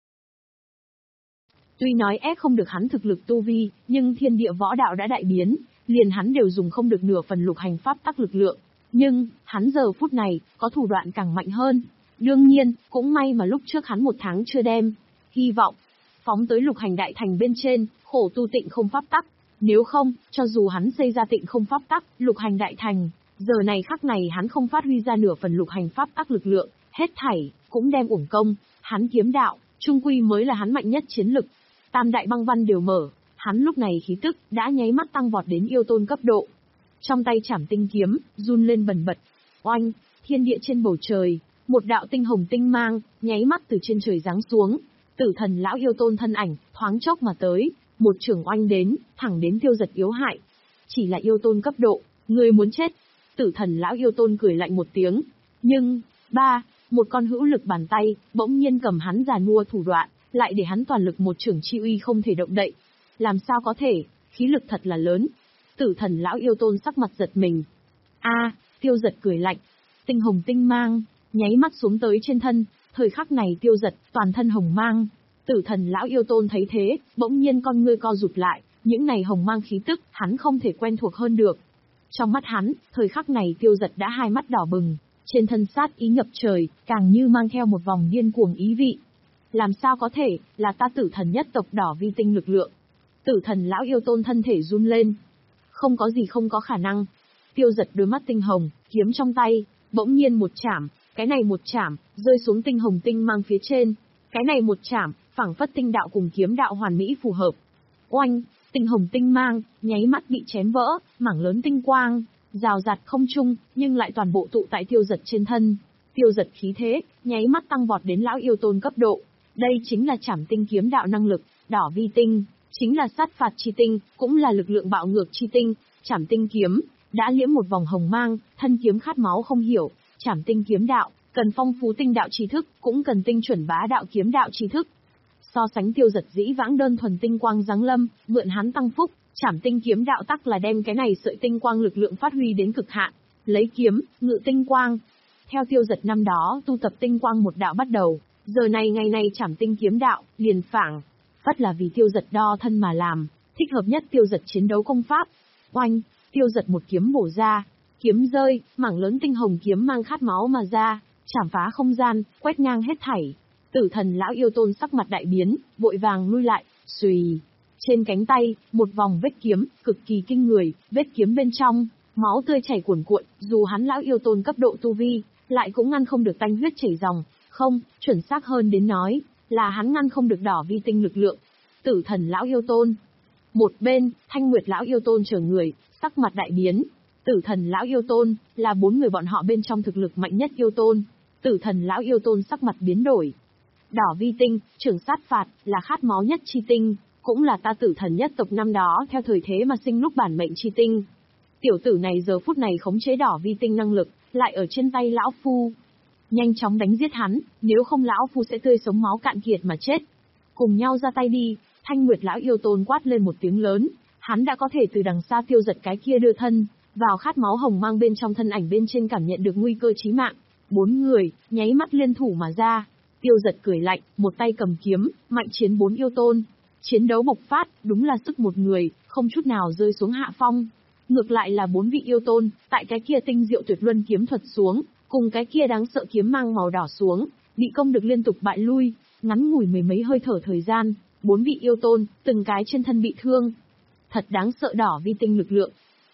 Speaker 1: Tuy nói ép không được hắn thực lực tu vi, nhưng thiên địa võ đạo đã đại biến, liền hắn đều dùng không được nửa phần lục hành pháp tắc lực lượng. Nhưng, hắn giờ phút này, có thủ đoạn càng mạnh hơn. Đương nhiên, cũng may mà lúc trước hắn một tháng chưa đem. Hy vọng, phóng tới lục hành đại thành bên trên, khổ tu tịnh không pháp tắc. Nếu không, cho dù hắn xây ra tịnh không pháp tắc, lục hành đại thành, giờ này khắc này hắn không phát huy ra nửa phần lục hành pháp tắc lực lượng, hết thảy, cũng đem uổng công. Hắn kiếm đạo, trung quy mới là hắn mạnh nhất chiến lực. Tam đại băng văn đều mở, hắn lúc này khí tức, đã nháy mắt tăng vọt đến yêu tôn cấp độ. Trong tay chảm tinh kiếm, run lên bần bật. Oanh, thiên địa trên bầu trời, một đạo tinh hồng tinh mang, nháy mắt từ trên trời giáng xuống. Tử Thần lão yêu tôn thân ảnh, thoáng chốc mà tới, một trường oanh đến, thẳng đến Tiêu Giật yếu hại. Chỉ là yêu tôn cấp độ, người muốn chết. Tử Thần lão yêu tôn cười lạnh một tiếng. Nhưng, ba, một con hữu lực bàn tay, bỗng nhiên cầm hắn giàn mua thủ đoạn, lại để hắn toàn lực một trường chi uy không thể động đậy. Làm sao có thể, khí lực thật là lớn. Tử Thần lão yêu tôn sắc mặt giật mình. A, Tiêu Giật cười lạnh. Tinh hồng tinh mang, nháy mắt xuống tới trên thân, thời khắc này Tiêu Giật, toàn thân hồng mang. Tử Thần lão yêu tôn thấy thế, bỗng nhiên con ngươi co rụt lại, những này hồng mang khí tức, hắn không thể quen thuộc hơn được. Trong mắt hắn, thời khắc này Tiêu Giật đã hai mắt đỏ bừng, trên thân sát ý ngập trời, càng như mang theo một vòng điên cuồng ý vị. Làm sao có thể, là ta Tử Thần nhất tộc đỏ vi tinh lực lượng. Tử Thần lão yêu tôn thân thể run lên. Không có gì không có khả năng. Tiêu Giật đôi mắt tinh hồng, kiếm trong tay, bỗng nhiên một chảm, cái này một chảm, rơi xuống tinh hồng tinh mang phía trên. Cái này một chảm, phảng phất tinh đạo cùng kiếm đạo hoàn mỹ phù hợp. Oanh, tinh hồng tinh mang, nháy mắt bị chém vỡ, mảng lớn tinh quang, rào rạt không trung, nhưng lại toàn bộ tụ tại Tiêu Giật trên thân. Tiêu Giật khí thế, nháy mắt tăng vọt đến lão yêu tôn cấp độ. Đây chính là chảm tinh kiếm đạo năng lực, đỏ vi tinh, chính là sát phạt chi tinh, cũng là lực lượng bạo ngược chi tinh. Chảm tinh kiếm, đã liễm một vòng hồng mang, thân kiếm khát máu không hiểu. Chảm tinh kiếm đạo, cần phong phú tinh đạo trí thức, cũng cần tinh chuẩn bá đạo kiếm đạo trí thức. So sánh Tiêu Giật dĩ vãng đơn thuần tinh quang giáng lâm, mượn hắn tăng phúc, chảm tinh kiếm đạo tắc là đem cái này sợi tinh quang lực lượng phát huy đến cực hạn, lấy kiếm, ngự tinh quang. Theo Tiêu Giật năm đó tu tập tinh quang một đạo bắt đầu, giờ này ngày này chảm tinh kiếm đạo, liền phảng phất là vì Tiêu Giật đo thân mà làm, thích hợp nhất Tiêu Giật chiến đấu công pháp. Oanh, Tiêu Giật một kiếm bổ ra, kiếm rơi, mảng lớn tinh hồng kiếm mang khát máu mà ra, chảm phá không gian, quét ngang hết thảy. Tử Thần lão yêu tôn sắc mặt đại biến, vội vàng lui lại, xùy. Trên cánh tay, một vòng vết kiếm, cực kỳ kinh người, vết kiếm bên trong, máu tươi chảy cuồn cuộn, dù hắn lão yêu tôn cấp độ tu vi, lại cũng ngăn không được tanh huyết chảy ròng, không, chuẩn xác hơn đến nói, là hắn ngăn không được đỏ vi tinh lực lượng. Tử Thần lão yêu tôn. Một bên, Thanh Nguyệt lão yêu tôn chờ người, sắc mặt đại biến. Tử Thần lão yêu tôn, là bốn người bọn họ bên trong thực lực mạnh nhất yêu tôn. Tử Thần lão yêu tôn sắc mặt biến đổi. Đỏ vi tinh, trưởng sát phạt, là khát máu nhất chi tinh, cũng là ta Tử Thần nhất tộc năm đó theo thời thế mà sinh lúc bản mệnh chi tinh. Tiểu tử này giờ phút này khống chế đỏ vi tinh năng lực, lại ở trên tay lão phu. Nhanh chóng đánh giết hắn, nếu không lão phu sẽ tươi sống máu cạn kiệt mà chết. Cùng nhau ra tay đi. Thanh Nguyệt lão yêu tôn quát lên một tiếng lớn, hắn đã có thể từ đằng xa Tiêu Giật cái kia đưa thân vào khát máu hồng mang bên trong thân ảnh bên trên cảm nhận được nguy cơ chí mạng. Bốn người nháy mắt liên thủ mà ra. Tiêu Giật cười lạnh, một tay cầm kiếm, mạnh chiến bốn yêu tôn. Chiến đấu bộc phát, đúng là sức một người, không chút nào rơi xuống hạ phong. Ngược lại là bốn vị yêu tôn, tại cái kia tinh diệu tuyệt luân kiếm thuật xuống, cùng cái kia đáng sợ kiếm mang màu đỏ xuống, bị công được liên tục bại lui, ngắn ngủi mười mấy hơi thở thời gian. Bốn vị yêu tôn, từng cái trên thân bị thương. Thật đáng sợ đỏ vi tinh lực lượng.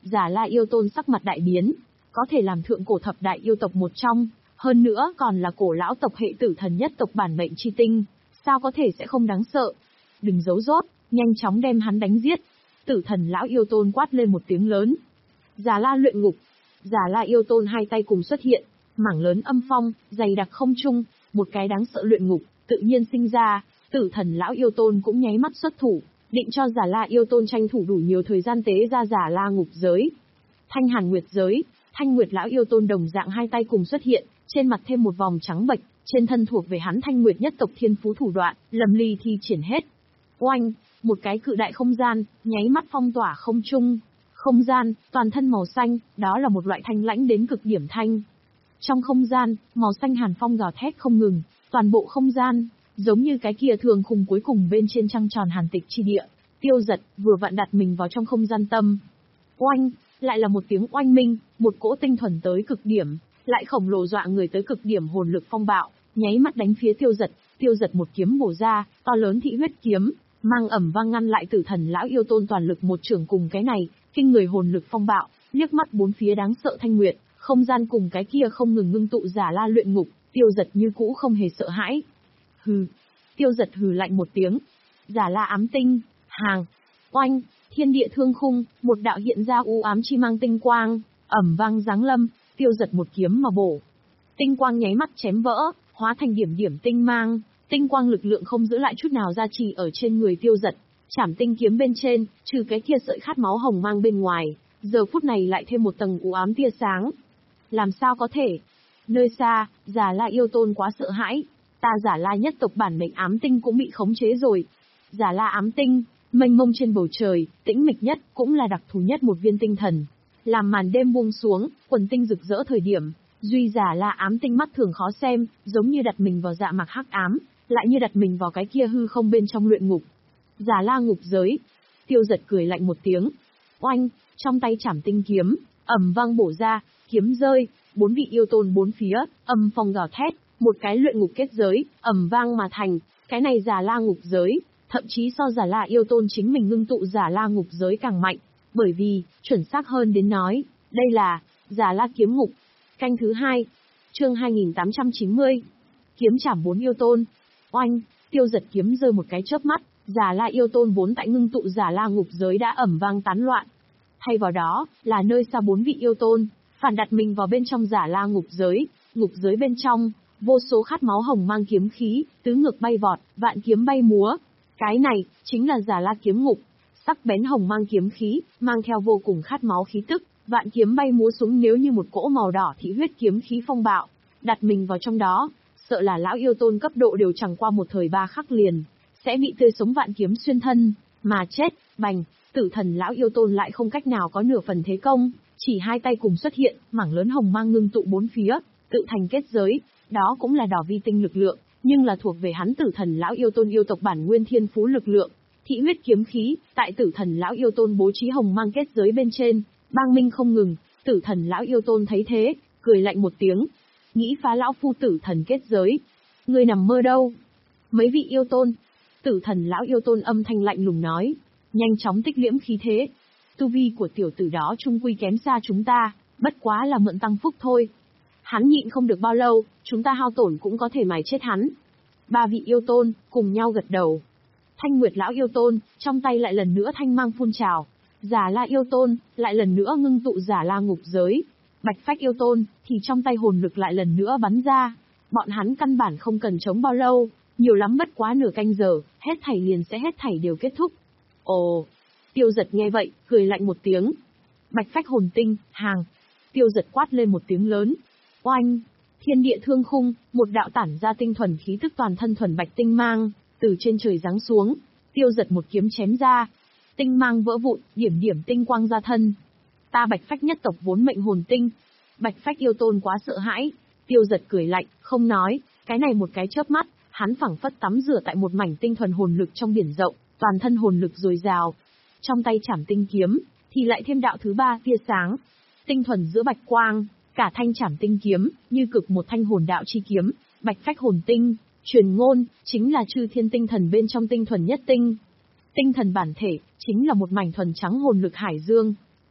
Speaker 1: Già La yêu tôn sắc mặt đại biến, có thể làm thượng cổ thập đại yêu tộc một trong, hơn nữa còn là cổ lão tộc hệ tử thần nhất tộc bản mệnh chi tinh, sao có thể sẽ không đáng sợ. Đừng giấu rốt, nhanh chóng đem hắn đánh giết. Tử thần lão yêu tôn quát lên một tiếng lớn. Già La luyện ngục. Già La yêu tôn hai tay cùng xuất hiện, mảng lớn âm phong, dày đặc không trung, một cái đáng sợ luyện ngục, tự nhiên sinh ra. Tử thần lão yêu tôn cũng nháy mắt xuất thủ, định cho Già La yêu tôn tranh thủ đủ nhiều thời gian tế ra Già La ngục giới. Thanh Hàn Nguyệt giới. Thanh Nguyệt lão yêu tôn đồng dạng hai tay cùng xuất hiện, trên mặt thêm một vòng trắng bệch, trên thân thuộc về hắn Thanh Nguyệt nhất tộc thiên phú thủ đoạn, lầm ly thi triển hết. Oanh, một cái cự đại không gian, nháy mắt phong tỏa không trung. Không gian, toàn thân màu xanh, đó là một loại thanh lãnh đến cực điểm thanh. Trong không gian, màu xanh hàn phong gào thét không ngừng, toàn bộ không gian, giống như cái kia thường khung cuối cùng bên trên trăng tròn hàn tịch chi địa. Tiêu Giật vừa vặn đặt mình vào trong không gian tâm. Oanh, lại là một tiếng oanh minh, một cỗ tinh thuần tới cực điểm, lại khổng lồ dọa người tới cực điểm hồn lực phong bạo, nháy mắt đánh phía Tiêu Giật. Tiêu Giật một kiếm bổ ra, to lớn thị huyết kiếm, mang ẩm vang ngăn lại tử thần lão yêu tôn toàn lực một trưởng cùng cái này, kinh người hồn lực phong bạo, liếc mắt bốn phía đáng sợ Thanh Nguyệt, không gian cùng cái kia không ngừng ngưng tụ Già La luyện ngục, Tiêu Giật như cũ không hề sợ hãi. Hừ. Tiêu Giật hừ lạnh một tiếng. Già La ám tinh, hàng. Oanh, thiên địa thương khung, một đạo hiện ra u ám chi mang tinh quang, ẩm vang giáng lâm, Tiêu Giật một kiếm mà bổ. Tinh quang nháy mắt chém vỡ, hóa thành điểm điểm tinh mang, tinh quang lực lượng không giữ lại chút nào gia trì ở trên người Tiêu Giật. Trảm tinh kiếm bên trên, trừ cái kia sợi khát máu hồng mang bên ngoài, giờ phút này lại thêm một tầng u ám tia sáng. Làm sao có thể? Nơi xa, Già La yêu tôn quá sợ hãi, ta Già La nhất tộc bản mệnh ám tinh cũng bị khống chế rồi. Già La ám tinh, mênh mông trên bầu trời, tĩnh mịch nhất, cũng là đặc thù nhất một viên tinh thần. Làm màn đêm buông xuống, quần tinh rực rỡ thời điểm, duy Già La ám tinh mắt thường khó xem, giống như đặt mình vào dạ mạc hắc ám, lại như đặt mình vào cái kia hư không bên trong luyện ngục. Già La ngục giới. Tiêu Giật cười lạnh một tiếng. Oanh, trong tay trảm tinh kiếm, ầm vang bổ ra, kiếm rơi, bốn vị yêu tôn bốn phía, âm phong gào thét, một cái luyện ngục kết giới, ầm vang mà thành, cái này Già La ngục giới, thậm chí so Già La yêu tôn chính mình ngưng tụ Già La ngục giới càng mạnh, bởi vì, chuẩn xác hơn đến nói, đây là Già La kiếm ngục. Canh thứ hai, chương hai nghìn tám trăm chín mươi. Kiếm chảm bốn yêu tôn. Oanh, Tiêu Giật kiếm rơi một cái chớp mắt, Già La yêu tôn vốn tại ngưng tụ Già La ngục giới đã ẩm vang tán loạn. Thay vào đó, là nơi xa bốn vị yêu tôn, phản đặt mình vào bên trong Già La ngục giới, ngục giới bên trong, vô số khát máu hồng mang kiếm khí, tứ ngược bay vọt, vạn kiếm bay múa. Cái này, chính là Già La kiếm ngục, sắc bén hồng mang kiếm khí, mang theo vô cùng khát máu khí tức, vạn kiếm bay múa xuống nếu như một cỗ màu đỏ thị huyết kiếm khí phong bạo, đặt mình vào trong đó, sợ là lão yêu tôn cấp độ đều chẳng qua một thời ba khắc liền, sẽ bị tươi sống vạn kiếm xuyên thân, mà chết. Bành, tử thần lão yêu tôn lại không cách nào có nửa phần thế công, chỉ hai tay cùng xuất hiện, mảng lớn hồng mang ngưng tụ bốn phía, tự thành kết giới, đó cũng là đỏ vi tinh lực lượng, nhưng là thuộc về hắn tử thần lão yêu tôn yêu tộc bản nguyên thiên phú lực lượng. Thị huyết kiếm khí, tại tử thần lão yêu tôn bố trí hồng mang kết giới bên trên, bang minh không ngừng. Tử thần lão yêu tôn thấy thế, cười lạnh một tiếng, nghĩ phá lão phu tử thần kết giới, ngươi nằm mơ đâu? Mấy vị yêu tôn, tử thần lão yêu tôn âm thanh lạnh lùng nói, nhanh chóng tích liễm khí thế. Tu vi của tiểu tử đó chung quy kém xa chúng ta, bất quá là mượn tăng phúc thôi. Hắn nhịn không được bao lâu, chúng ta hao tổn cũng có thể mài chết hắn. Ba vị yêu tôn cùng nhau gật đầu. Thanh Nguyệt lão yêu tôn, trong tay lại lần nữa thanh mang phun trào. Già La yêu tôn, lại lần nữa ngưng tụ Già La ngục giới. Bạch Phách yêu tôn, thì trong tay hồn lực lại lần nữa bắn ra. Bọn hắn căn bản không cần chống bao lâu, nhiều lắm bất quá nửa canh giờ, hết thảy liền sẽ hết thảy đều kết thúc. Ồ! Tiêu Giật nghe vậy, cười lạnh một tiếng. Bạch Phách hồn tinh, hàng. Tiêu Giật quát lên một tiếng lớn. Oanh! Thiên địa thương khung, một đạo tản ra tinh thuần khí tức toàn thân thuần bạch tinh mang, từ trên trời giáng xuống. Tiêu Giật một kiếm chém ra. Tinh mang vỡ vụn, điểm điểm tinh quang ra thân. Ta Bạch Phách nhất tộc vốn mệnh hồn tinh. Bạch Phách yêu tôn quá sợ hãi. Tiêu Giật cười lạnh, không nói, cái này một cái chớp mắt, hắn phảng phất tắm rửa tại một mảnh tinh thuần hồn lực trong biển rộng, toàn thân hồn lực dồi dào. Trong tay trảm tinh kiếm, thì lại thêm đạo thứ ba tia sáng. Tinh thuần giữa bạch quang, cả thanh trảm tinh kiếm, như cực một thanh hồn đạo chi kiếm, Bạch Phách hồn tinh, truyền ngôn, chính là chư thiên tinh thần bên trong tinh thuần nhất tinh. Tinh thần bản thể, chính là một mảnh thuần trắng hồn lực hải dương.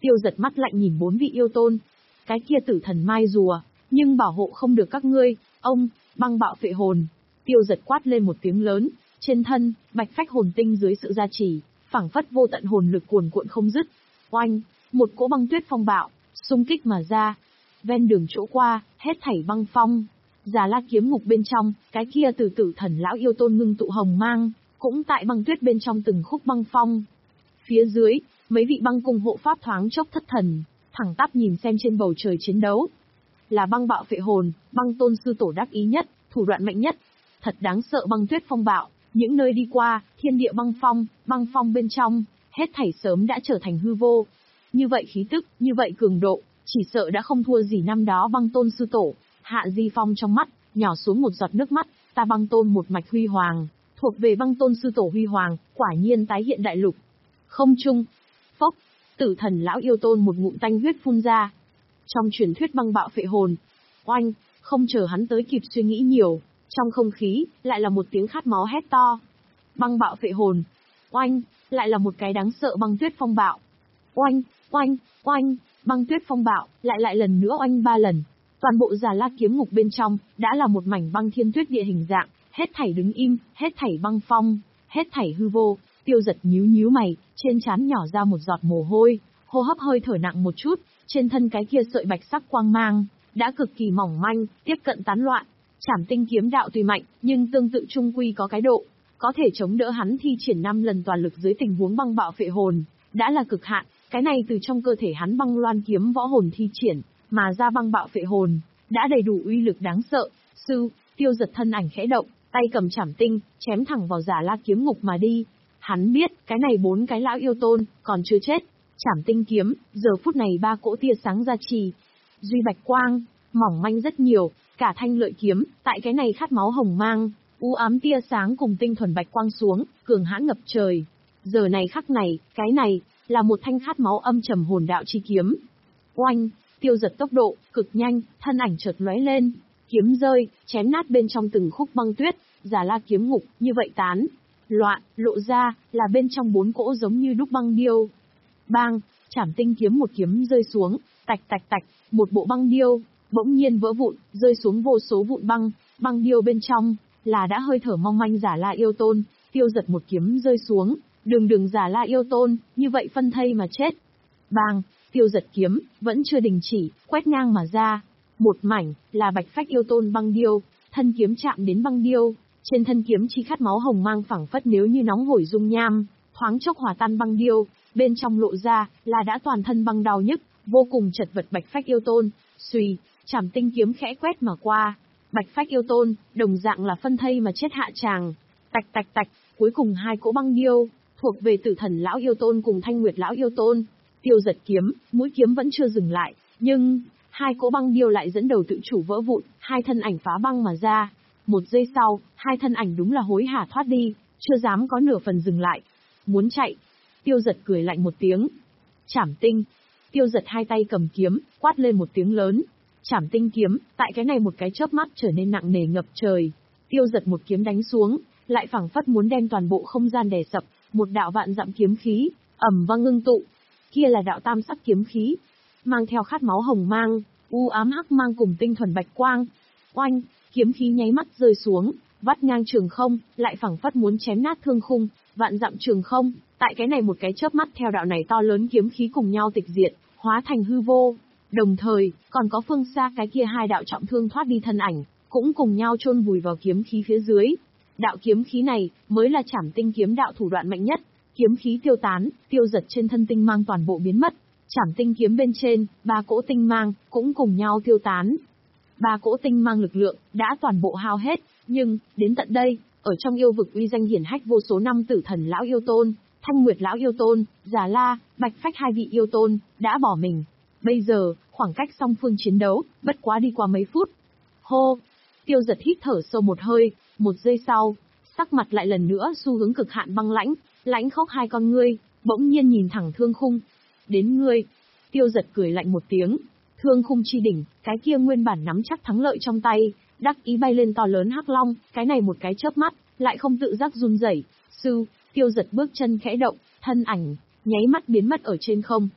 Speaker 1: Tiêu Giật mắt lạnh nhìn bốn vị yêu tôn. Cái kia tử thần mai rùa, nhưng bảo hộ không được các ngươi, ông, băng bạo phệ hồn. Tiêu Giật quát lên một tiếng lớn, trên thân, bạch phách hồn tinh dưới sự gia trì, phảng phất vô tận hồn lực cuồn cuộn không dứt. Oanh, một cỗ băng tuyết phong bạo, xung kích mà ra. Ven đường chỗ qua, hết thảy băng phong. Già La kiếm ngục bên trong, cái kia từ tử thần lão yêu tôn ngưng tụ hồng mang, cũng tại băng tuyết bên trong từng khúc băng phong. Phía dưới, mấy vị băng cung hộ pháp thoáng chốc thất thần, thẳng tắp nhìn xem trên bầu trời chiến đấu. Là băng bạo phệ hồn, băng tôn sư tổ đắc ý nhất, thủ đoạn mạnh nhất. Thật đáng sợ băng tuyết phong bạo, những nơi đi qua, thiên địa băng phong, băng phong bên trong, hết thảy sớm đã trở thành hư vô. Như vậy khí tức, như vậy cường độ, chỉ sợ đã không thua gì năm đó băng tôn sư tổ. Hạ Di Phong trong mắt, nhỏ xuống một giọt nước mắt, ta băng tôn một mạch huy hoàng, thuộc về băng tôn sư tổ huy hoàng, quả nhiên tái hiện đại lục. Không chung, phốc, tử thần lão yêu tôn một ngụm tanh huyết phun ra. Trong truyền thuyết băng bạo phệ hồn, oanh, không chờ hắn tới kịp suy nghĩ nhiều, trong không khí, lại là một tiếng khát máu hét to. Băng bạo phệ hồn, oanh, lại là một cái đáng sợ băng tuyết phong bạo. Oanh, oanh, oanh, băng tuyết phong bạo, lại lại lần nữa oanh ba lần. Toàn bộ Già La kiếm ngục bên trong, đã là một mảnh băng thiên tuyết địa hình dạng, hết thảy đứng im, hết thảy băng phong, hết thảy hư vô. Tiêu Giật nhíu nhíu mày, trên trán nhỏ ra một giọt mồ hôi, hô hấp hơi thở nặng một chút, trên thân cái kia sợi bạch sắc quang mang, đã cực kỳ mỏng manh, tiếp cận tán loạn. Trảm tinh kiếm đạo tuy mạnh, nhưng tương tự trung quy có cái độ, có thể chống đỡ hắn thi triển năm lần toàn lực dưới tình huống băng bạo phệ hồn, đã là cực hạn. Cái này từ trong cơ thể hắn băng loan kiếm võ hồn thi triển, mà ra băng bạo phệ hồn, đã đầy đủ uy lực đáng sợ. Sư, Tiêu Giật thân ảnh khẽ động, tay cầm trảm tinh, chém thẳng vào Già La kiếm ngục mà đi. Hắn biết, cái này bốn cái lão yêu tôn, còn chưa chết. Trảm tinh kiếm, giờ phút này ba cỗ tia sáng gia trì. Duy bạch quang, mỏng manh rất nhiều, cả thanh lợi kiếm, tại cái này khát máu hồng mang, u ám tia sáng cùng tinh thuần bạch quang xuống, cường hãn ngập trời. Giờ này khắc này, cái này, là một thanh khát máu âm trầm hồn đạo chi kiếm. Oanh, Tiêu Giật tốc độ, cực nhanh, thân ảnh chợt lóe lên, kiếm rơi, chém nát bên trong từng khúc băng tuyết, Già La kiếm ngục, như vậy tán. Loạn, lộ ra, là bên trong bốn cỗ giống như đúc băng điêu. Bang, Trảm tinh kiếm một kiếm rơi xuống, tạch tạch tạch, một bộ băng điêu, bỗng nhiên vỡ vụn, rơi xuống vô số vụn băng, băng điêu bên trong, là đã hơi thở mong manh Già La yêu tôn. Tiêu Giật một kiếm rơi xuống, đường đường Già La yêu tôn, như vậy phân thây mà chết. Bang, Tiêu Giật kiếm, vẫn chưa đình chỉ, quét ngang mà ra. Một mảnh, là bạch phách yêu tôn băng điêu, thân kiếm chạm đến băng điêu. Trên thân kiếm chi khát máu hồng mang phẳng phất nếu như nóng hổi dung nham, thoáng chốc hòa tan băng điêu, bên trong lộ ra, là đã toàn thân băng đau nhức, vô cùng chật vật bạch phách yêu tôn. Xùy, Trảm tinh kiếm khẽ quét mà qua. Bạch phách yêu tôn, đồng dạng là phân thây mà chết hạ tràng. Tạch tạch tạch, cuối cùng hai cỗ băng điêu, thuộc về tử thần lão yêu tôn cùng thanh nguyệt lão yêu tôn. Tiêu Giật kiếm, mũi kiếm vẫn chưa dừng lại, nhưng, hai cỗ băng điêu lại dẫn đầu tự chủ vỡ vụn, hai thân ảnh phá băng mà ra. Một giây sau, hai thân ảnh đúng là hối hả thoát đi, chưa dám có nửa phần dừng lại. Muốn chạy. Tiêu Giật cười lạnh một tiếng. Trảm tinh. Tiêu Giật hai tay cầm kiếm, quát lên một tiếng lớn. Trảm tinh kiếm, tại cái này một cái chớp mắt trở nên nặng nề ngập trời. Tiêu Giật một kiếm đánh xuống, lại phảng phất muốn đem toàn bộ không gian đè sập, một đạo vạn dặm kiếm khí, ầm vang ngưng tụ. Kia là đạo tam sắc kiếm khí, mang theo khát máu hồng mang, u ám hắc mang cùng tinh thuần bạch quang. Oanh, kiếm khí nháy mắt rơi xuống, vắt ngang trường không, lại phảng phất muốn chém nát thương khung, vạn dặm trường không. Tại cái này một cái chớp mắt theo đạo này to lớn kiếm khí cùng nhau tịch diệt, hóa thành hư vô. Đồng thời, còn có phương xa cái kia hai đạo trọng thương thoát đi thân ảnh, cũng cùng nhau chôn vùi vào kiếm khí phía dưới. Đạo kiếm khí này, mới là Trảm tinh kiếm đạo thủ đoạn mạnh nhất. Kiếm khí tiêu tán, Tiêu Giật trên thân tinh mang toàn bộ biến mất. Trảm tinh kiếm bên trên, ba cỗ tinh mang, cũng cùng nhau tiêu tán. Ba cỗ tinh mang lực lượng, đã toàn bộ hao hết, nhưng, đến tận đây, ở trong yêu vực uy danh hiển hách vô số năm tử thần lão yêu tôn, thanh nguyệt lão yêu tôn, Già La, bạch phách hai vị yêu tôn, đã bỏ mình. Bây giờ, khoảng cách song phương chiến đấu, bất quá đi qua mấy phút. Hô! Tiêu Giật hít thở sâu một hơi, một giây sau, sắc mặt lại lần nữa xu hướng cực hạn băng lãnh, lãnh khốc hai con ngươi, bỗng nhiên nhìn thẳng thương khung. Đến ngươi. Tiêu Giật cười lạnh một tiếng. Thương khung chi đỉnh, cái kia nguyên bản nắm chắc thắng lợi trong tay, đắc ý bay lên to lớn hắc long, cái này một cái chớp mắt, lại không tự giác run rẩy. Sư, Tiêu Giật bước chân khẽ động, thân ảnh, nháy mắt biến mất ở trên không.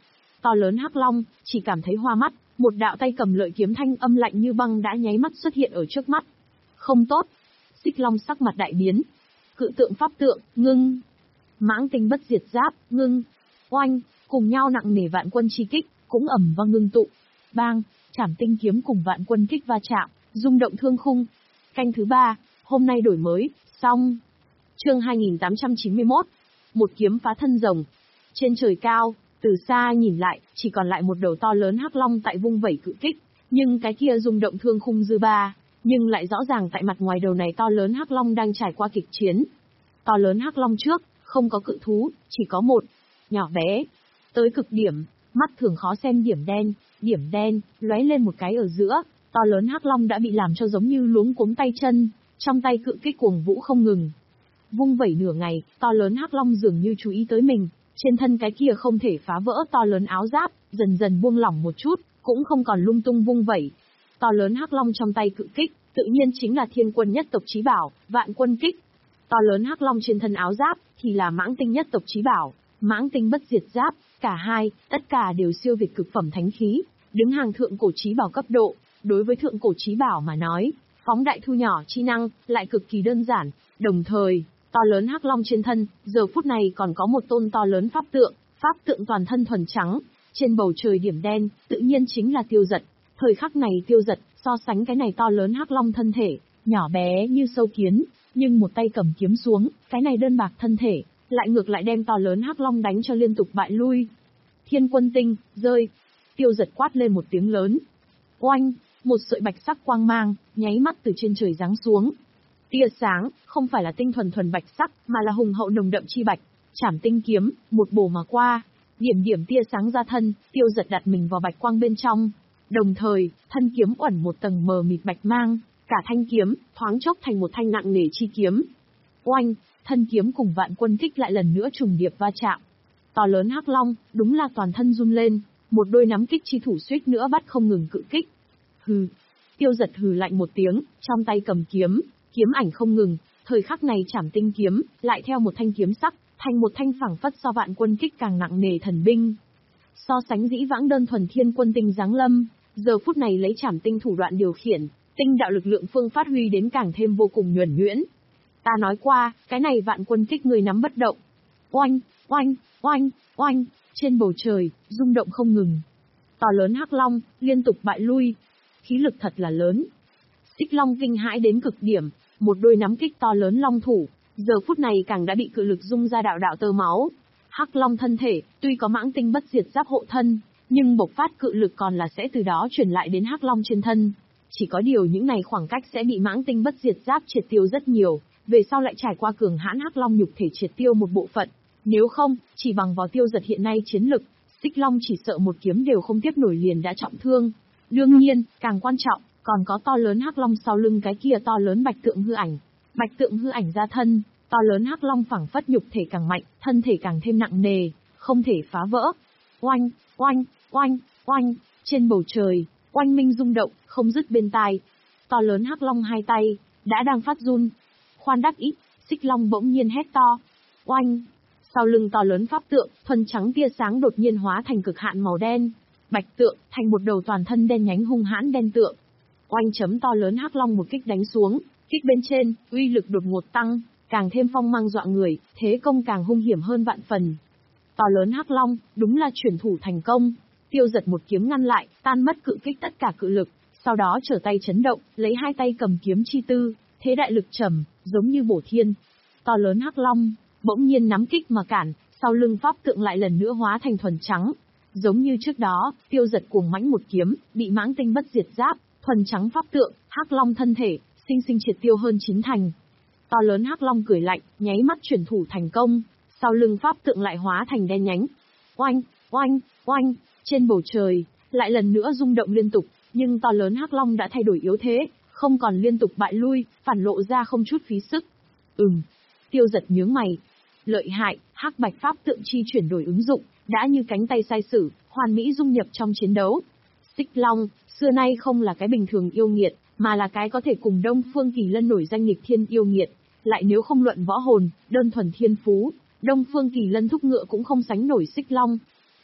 Speaker 1: to lớn hắc long, chỉ cảm thấy hoa mắt, một đạo tay cầm lợi kiếm thanh âm lạnh như băng đã nháy mắt xuất hiện ở trước mắt. Không tốt. Xích long sắc mặt đại biến. Cự tượng pháp tượng, ngưng. Mãng tinh bất diệt giáp, ngưng. Oanh, cùng nhau nặng nề vạn quân chi kích, cũng ầm vang ngưng tụ. Bang, Trảm tinh kiếm cùng vạn quân kích va chạm, rung động thương khung. Canh thứ ba, hôm nay đổi mới, xong. Chương hai nghìn tám trăm chín mươi mốt. Một kiếm phá thân rồng. Trên trời cao, từ xa nhìn lại, chỉ còn lại một đầu to lớn hắc long tại vung vẩy cự kích, nhưng cái kia rung động thương khung dư ba, nhưng lại rõ ràng tại mặt ngoài đầu này to lớn hắc long đang trải qua kịch chiến. To lớn hắc long trước, không có cự thú, chỉ có một, nhỏ bé, tới cực điểm, mắt thường khó xem điểm đen, điểm đen, lóe lên một cái ở giữa, to lớn hắc long đã bị làm cho giống như luống cuống tay chân, trong tay cự kích cuồng vũ không ngừng. Vung vẩy nửa ngày, to lớn hắc long dường như chú ý tới mình, trên thân cái kia không thể phá vỡ to lớn áo giáp, dần dần buông lỏng một chút, cũng không còn lung tung vung vẩy. To lớn hắc long trong tay cự kích, tự nhiên chính là thiên quân nhất tộc chí bảo, vạn quân kích. To lớn hắc long trên thân áo giáp, thì là mãng tinh nhất tộc chí bảo, mãng tinh bất diệt giáp, cả hai, tất cả đều siêu việt cực phẩm thánh khí, đứng hàng thượng cổ chí bảo cấp độ. Đối với thượng cổ chí bảo mà nói, phóng đại thu nhỏ chi năng, lại cực kỳ đơn giản, đồng thời, to lớn hắc long trên thân, giờ phút này còn có một tôn to lớn pháp tượng, pháp tượng toàn thân thuần trắng, trên bầu trời điểm đen, tự nhiên chính là Tiêu Dật. Thời khắc này Tiêu Dật, so sánh cái này to lớn hắc long thân thể, nhỏ bé như sâu kiến, nhưng một tay cầm kiếm xuống, cái này đơn bạc thân thể, lại ngược lại đem to lớn hắc long đánh cho liên tục bại lui. Thiên quân tinh, rơi. Tiêu Dật quát lên một tiếng lớn. Oanh, một sợi bạch sắc quang mang, nháy mắt từ trên trời giáng xuống. Tia sáng, không phải là tinh thuần thuần bạch sắc, mà là hùng hậu nồng đậm chi bạch. Trảm tinh kiếm, một bổ mà qua. Điểm điểm tia sáng ra thân, Tiêu Dật đặt mình vào bạch quang bên trong. Đồng thời, thân kiếm uẩn một tầng mờ mịt bạch mang, cả thanh kiếm, thoáng chốc thành một thanh nặng nề chi kiếm. Oanh, thân kiếm cùng vạn quân kích lại lần nữa trùng điệp va chạm. To lớn hắc long, đúng là toàn thân run lên, một đôi nắm kích chi thủ suýt nữa bắt không ngừng cự kích. Hừ. Tiêu Dật hừ lạnh một tiếng, trong tay cầm kiếm, kiếm ảnh không ngừng, thời khắc này Trảm tinh kiếm, lại theo một thanh kiếm sắc, thành một thanh phẳng phất so vạn quân kích càng nặng nề thần binh. So sánh dĩ vãng đơn thuần thiên quân tinh giáng lâm, giờ phút này lấy Trảm tinh thủ đoạn điều khiển, tinh đạo lực lượng phương phát huy đến càng thêm vô cùng nhuần nhuyễn. Ta nói qua, cái này vạn quân kích người nắm bất động. Oanh, oanh, oanh, oanh, trên bầu trời, rung động không ngừng. To lớn hắc long, liên tục bại lui. Khí lực thật là lớn. Xích long kinh hãi đến cực điểm, một đôi nắm kích to lớn long thủ, giờ phút này càng đã bị cự lực rung ra đạo đạo tơ máu. Hắc long thân thể, tuy có mãng tinh bất diệt giáp hộ thân, nhưng bộc phát cự lực còn là sẽ từ đó truyền lại đến hắc long trên thân. Chỉ có điều những này khoảng cách sẽ bị mãng tinh bất diệt giáp triệt tiêu rất nhiều, về sau lại trải qua cường hãn hắc long nhục thể triệt tiêu một bộ phận. Nếu không, chỉ bằng vào Tiêu Dật hiện nay chiến lực, Xích long chỉ sợ một kiếm đều không tiếp nổi liền đã trọng thương. Đương nhiên, càng quan trọng, còn có to lớn hắc long sau lưng cái kia to lớn bạch tượng hư ảnh. Bạch tượng hư ảnh ra thân, to lớn hắc long phảng phất nhục thể càng mạnh, thân thể càng thêm nặng nề, không thể phá vỡ. Oanh, oanh, oanh, oanh, trên bầu trời, oanh minh rung động, không dứt bên tai. To lớn hắc long hai tay, đã đang phát run. Khoan đắc ý, Xích long bỗng nhiên hét to. Oanh, sau lưng to lớn pháp tượng, thuần trắng tia sáng đột nhiên hóa thành cực hạn màu đen. Bạch tượng, thành một đầu toàn thân đen nhánh hung hãn đen tượng. Oanh chấm to lớn hắc long một kích đánh xuống, kích bên trên, uy lực đột ngột tăng, càng thêm phong mang dọa người, thế công càng hung hiểm hơn vạn phần. To lớn hắc long, đúng là chuyển thủ thành công. Tiêu Dật một kiếm ngăn lại, tan mất cự kích tất cả cự lực, sau đó trở tay chấn động, lấy hai tay cầm kiếm chi tư, thế đại lực trầm, giống như bổ thiên. To lớn hắc long, bỗng nhiên nắm kích mà cản, sau lưng pháp tượng lại lần nữa hóa thành thuần trắng. Giống như trước đó, Tiêu Dật cuồng mãnh một kiếm, bị mãng tinh bất diệt giáp, thuần trắng pháp tượng, hắc long thân thể, sinh sinh triệt tiêu hơn chín thành. To lớn hắc long cười lạnh, nháy mắt chuyển thủ thành công, sau lưng pháp tượng lại hóa thành đen nhánh. Oanh, oanh, oanh, trên bầu trời, lại lần nữa rung động liên tục, nhưng to lớn hắc long đã thay đổi yếu thế, không còn liên tục bại lui, phản lộ ra không chút phí sức. Ừm. Tiêu Dật nhướng mày. Lợi hại, hắc bạch pháp tượng chi chuyển đổi ứng dụng, đã như cánh tay sai sử, hoàn mỹ dung nhập trong chiến đấu. Xích long, xưa nay không là cái bình thường yêu nghiệt, mà là cái có thể cùng Đông Phương Kỳ Lân nổi danh nghịch thiên yêu nghiệt. Lại nếu không luận võ hồn, đơn thuần thiên phú, Đông Phương Kỳ Lân thúc ngựa cũng không sánh nổi Xích long.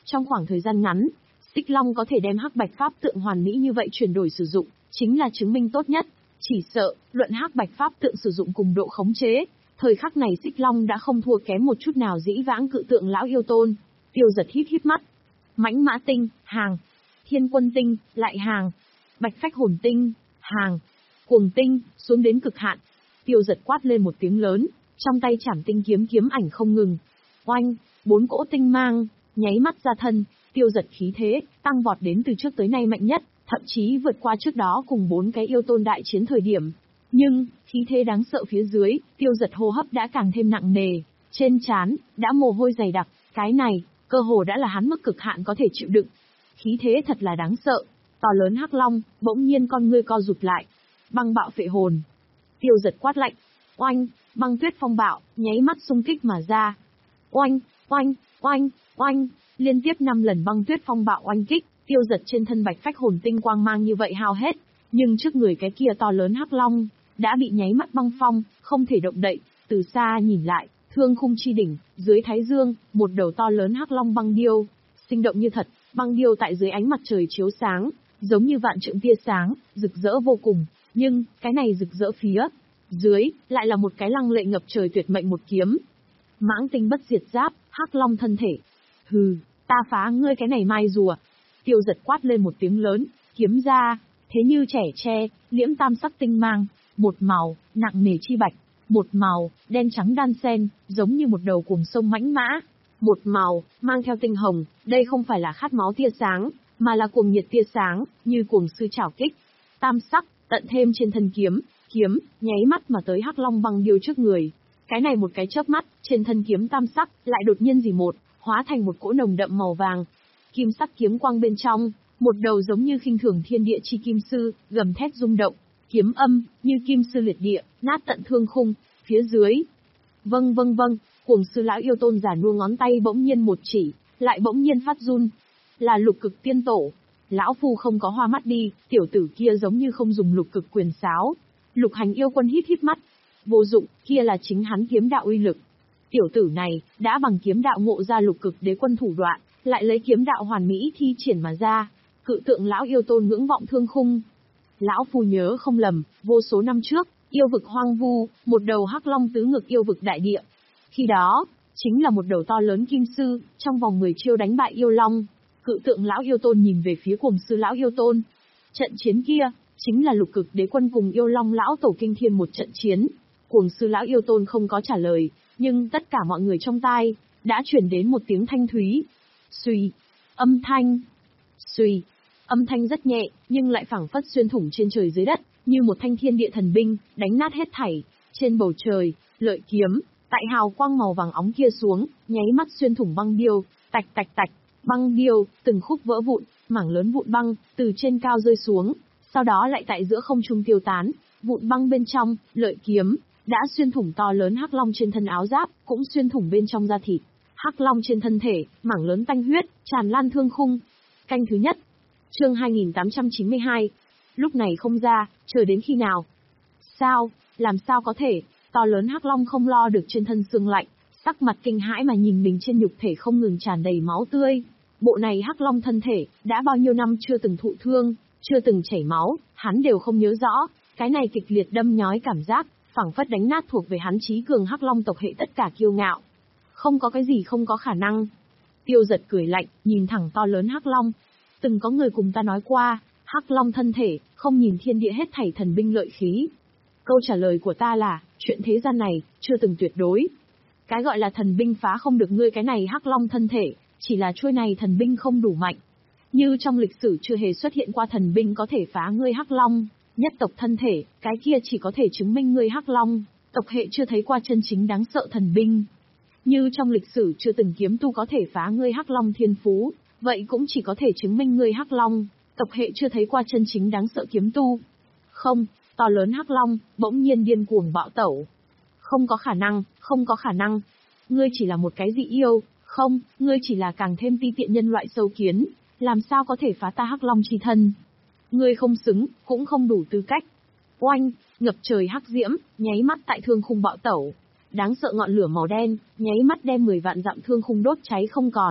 Speaker 1: Trong khoảng thời gian ngắn, Xích Long có thể đem hắc bạch pháp tượng hoàn mỹ như vậy chuyển đổi sử dụng, chính là chứng minh tốt nhất. Chỉ sợ, luận hắc bạch pháp tượng sử dụng cùng độ khống chế, thời khắc này Xích Long đã không thua kém một chút nào dĩ vãng cự tượng lão yêu tôn. Tiêu Giật híp híp mắt. Mãnh mã tinh, hàng. Thiên quân tinh, lại hàng. Bạch phách hồn tinh, hàng. Cuồng tinh, xuống đến cực hạn. Tiêu Giật quát lên một tiếng lớn, trong tay chảm tinh kiếm kiếm ảnh không ngừng. Oanh, bốn cỗ tinh mang, nháy mắt ra thân, Tiêu Giật khí thế, tăng vọt đến từ trước tới nay mạnh nhất, thậm chí vượt qua trước đó cùng bốn cái yêu tôn đại chiến thời điểm. Nhưng, khí thế đáng sợ phía dưới, Tiêu Giật hô hấp đã càng thêm nặng nề, trên trán đã mồ hôi dày đặc, cái này, cơ hồ đã là hắn mức cực hạn có thể chịu đựng. Khí thế thật là đáng sợ. To lớn hắc long, bỗng nhiên con ngươi co rụt lại. Băng bạo phệ hồn. Tiêu Giật quát lạnh. Oanh, băng tuyết phong bạo, nháy mắt xung kích mà ra. Oanh, oanh, oanh, oanh, liên tiếp năm lần băng tuyết phong bạo oanh kích, Tiêu Giật trên thân bạch phách hồn tinh quang mang như vậy hao hết, nhưng trước người cái kia to lớn hắc long đã bị nháy mắt băng phong, không thể động đậy. Từ xa nhìn lại, thương khung chi đỉnh, dưới thái dương, một đầu to lớn hắc long băng điêu, sinh động như thật, băng điêu tại dưới ánh mặt trời chiếu sáng, giống như vạn trượng tia sáng, rực rỡ vô cùng. Nhưng cái này rực rỡ phía dưới lại là một cái lăng lệ ngập trời tuyệt mệnh một kiếm. Mãng tinh bất diệt giáp, hắc long thân thể. Hừ, ta phá ngươi cái này mai rùa. Tiêu Giật quát lên một tiếng lớn, kiếm ra, thế như trẻ tre, liễm tam sắc tinh mang, một màu, nặng nề chi bạch, một màu, đen trắng đan xen, giống như một đầu cuồng sông mãnh mã, một màu, mang theo tinh hồng, đây không phải là khát máu tia sáng, mà là cuồng nhiệt tia sáng, như cuồng sư chảo kích. Tam sắc, tận thêm trên thân kiếm, kiếm, nháy mắt mà tới hắc long băng điêu trước người. Cái này một cái chớp mắt, trên thân kiếm tam sắc, lại đột nhiên gì một, hóa thành một cỗ nồng đậm màu vàng. Kim sắc kiếm quang bên trong, một đầu giống như khinh thường thiên địa chi kim sư, gầm thét rung động, kiếm âm, như kim sư liệt địa, nát tận thương khung, phía dưới. Vâng vâng vâng, cuồng sư lão yêu tôn giả nua ngón tay bỗng nhiên một chỉ, lại bỗng nhiên phát run. Là lục cực tiên tổ. Lão phu không có hoa mắt đi, tiểu tử kia giống như không dùng lục cực quyền sáo. Lục hành yêu quân híp híp mắt. Vô dụng, kia là chính hắn kiếm đạo uy lực. Tiểu tử này, đã bằng kiếm đạo ngộ ra lục cực đế quân thủ đoạn, lại lấy kiếm đạo hoàn mỹ thi triển mà ra. Cự tượng lão yêu tôn ngưỡng vọng thương khung. Lão phu nhớ không lầm, vô số năm trước, yêu vực hoang vu, một đầu hắc long tứ ngực yêu vực đại địa. Khi đó, chính là một đầu to lớn kim sư, trong vòng mười chiêu đánh bại yêu long. Cự tượng lão yêu tôn nhìn về phía cuồng sư lão yêu tôn. Trận chiến kia, chính là lục cực đế quân cùng yêu long lão tổ kinh thiên một trận chiến. Cuồng sư lão yêu tôn không có trả lời, nhưng tất cả mọi người trong tai, đã chuyển đến một tiếng thanh thúy. Xuy, âm thanh, xuy, âm thanh rất nhẹ, nhưng lại phảng phất xuyên thủng trên trời dưới đất, như một thanh thiên địa thần binh, đánh nát hết thảy. Trên bầu trời, lợi kiếm, tại hào quang màu vàng óng kia xuống, nháy mắt xuyên thủng băng điêu, tạch tạch tạch, băng điêu, từng khúc vỡ vụn, mảng lớn vụn băng, từ trên cao rơi xuống, sau đó lại tại giữa không trung tiêu tán, vụn băng bên trong, lợi kiếm, đã xuyên thủng to lớn hắc long trên thân áo giáp, cũng xuyên thủng bên trong da thịt. Hắc long trên thân thể, mảng lớn tanh huyết, tràn lan thương khung. Canh thứ nhất. Chương hai nghìn tám trăm chín mươi hai. Lúc này không ra, chờ đến khi nào? Sao, làm sao có thể? To lớn hắc long không lo được trên thân xương lạnh, sắc mặt kinh hãi mà nhìn mình trên nhục thể không ngừng tràn đầy máu tươi. Bộ này hắc long thân thể, đã bao nhiêu năm chưa từng thụ thương, chưa từng chảy máu, hắn đều không nhớ rõ. Cái này kịch liệt đâm nhói cảm giác, phảng phất đánh nát thuộc về hắn trí cường hắc long tộc hệ tất cả kiêu ngạo. Không có cái gì không có khả năng. Tiêu Giật cười lạnh, nhìn thẳng to lớn hắc long. Từng có người cùng ta nói qua, hắc long thân thể, không nhìn thiên địa hết thảy thần binh lợi khí. Câu trả lời của ta là, chuyện thế gian này, chưa từng tuyệt đối. Cái gọi là thần binh phá không được ngươi cái này hắc long thân thể, chỉ là chuôi này thần binh không đủ mạnh. Như trong lịch sử chưa hề xuất hiện qua thần binh có thể phá ngươi hắc long, nhất tộc thân thể, cái kia chỉ có thể chứng minh ngươi hắc long, tộc hệ chưa thấy qua chân chính đáng sợ thần binh. Như trong lịch sử chưa từng kiếm tu có thể phá ngươi hắc long thiên phú, vậy cũng chỉ có thể chứng minh ngươi hắc long, tộc hệ chưa thấy qua chân chính đáng sợ kiếm tu. Không, to lớn hắc long, bỗng nhiên điên cuồng bạo tẩu. Không có khả năng, không có khả năng. Ngươi chỉ là một cái dị yêu, không, ngươi chỉ là càng thêm ti tiện nhân loại sâu kiến, làm sao có thể phá ta hắc long chi thân. Ngươi không xứng, cũng không đủ tư cách. Oanh, ngập trời hắc diễm, nháy mắt tại thương khung bạo tẩu. Đáng sợ ngọn lửa màu đen, nháy mắt đem mười vạn dặm thương khung đốt cháy không còn,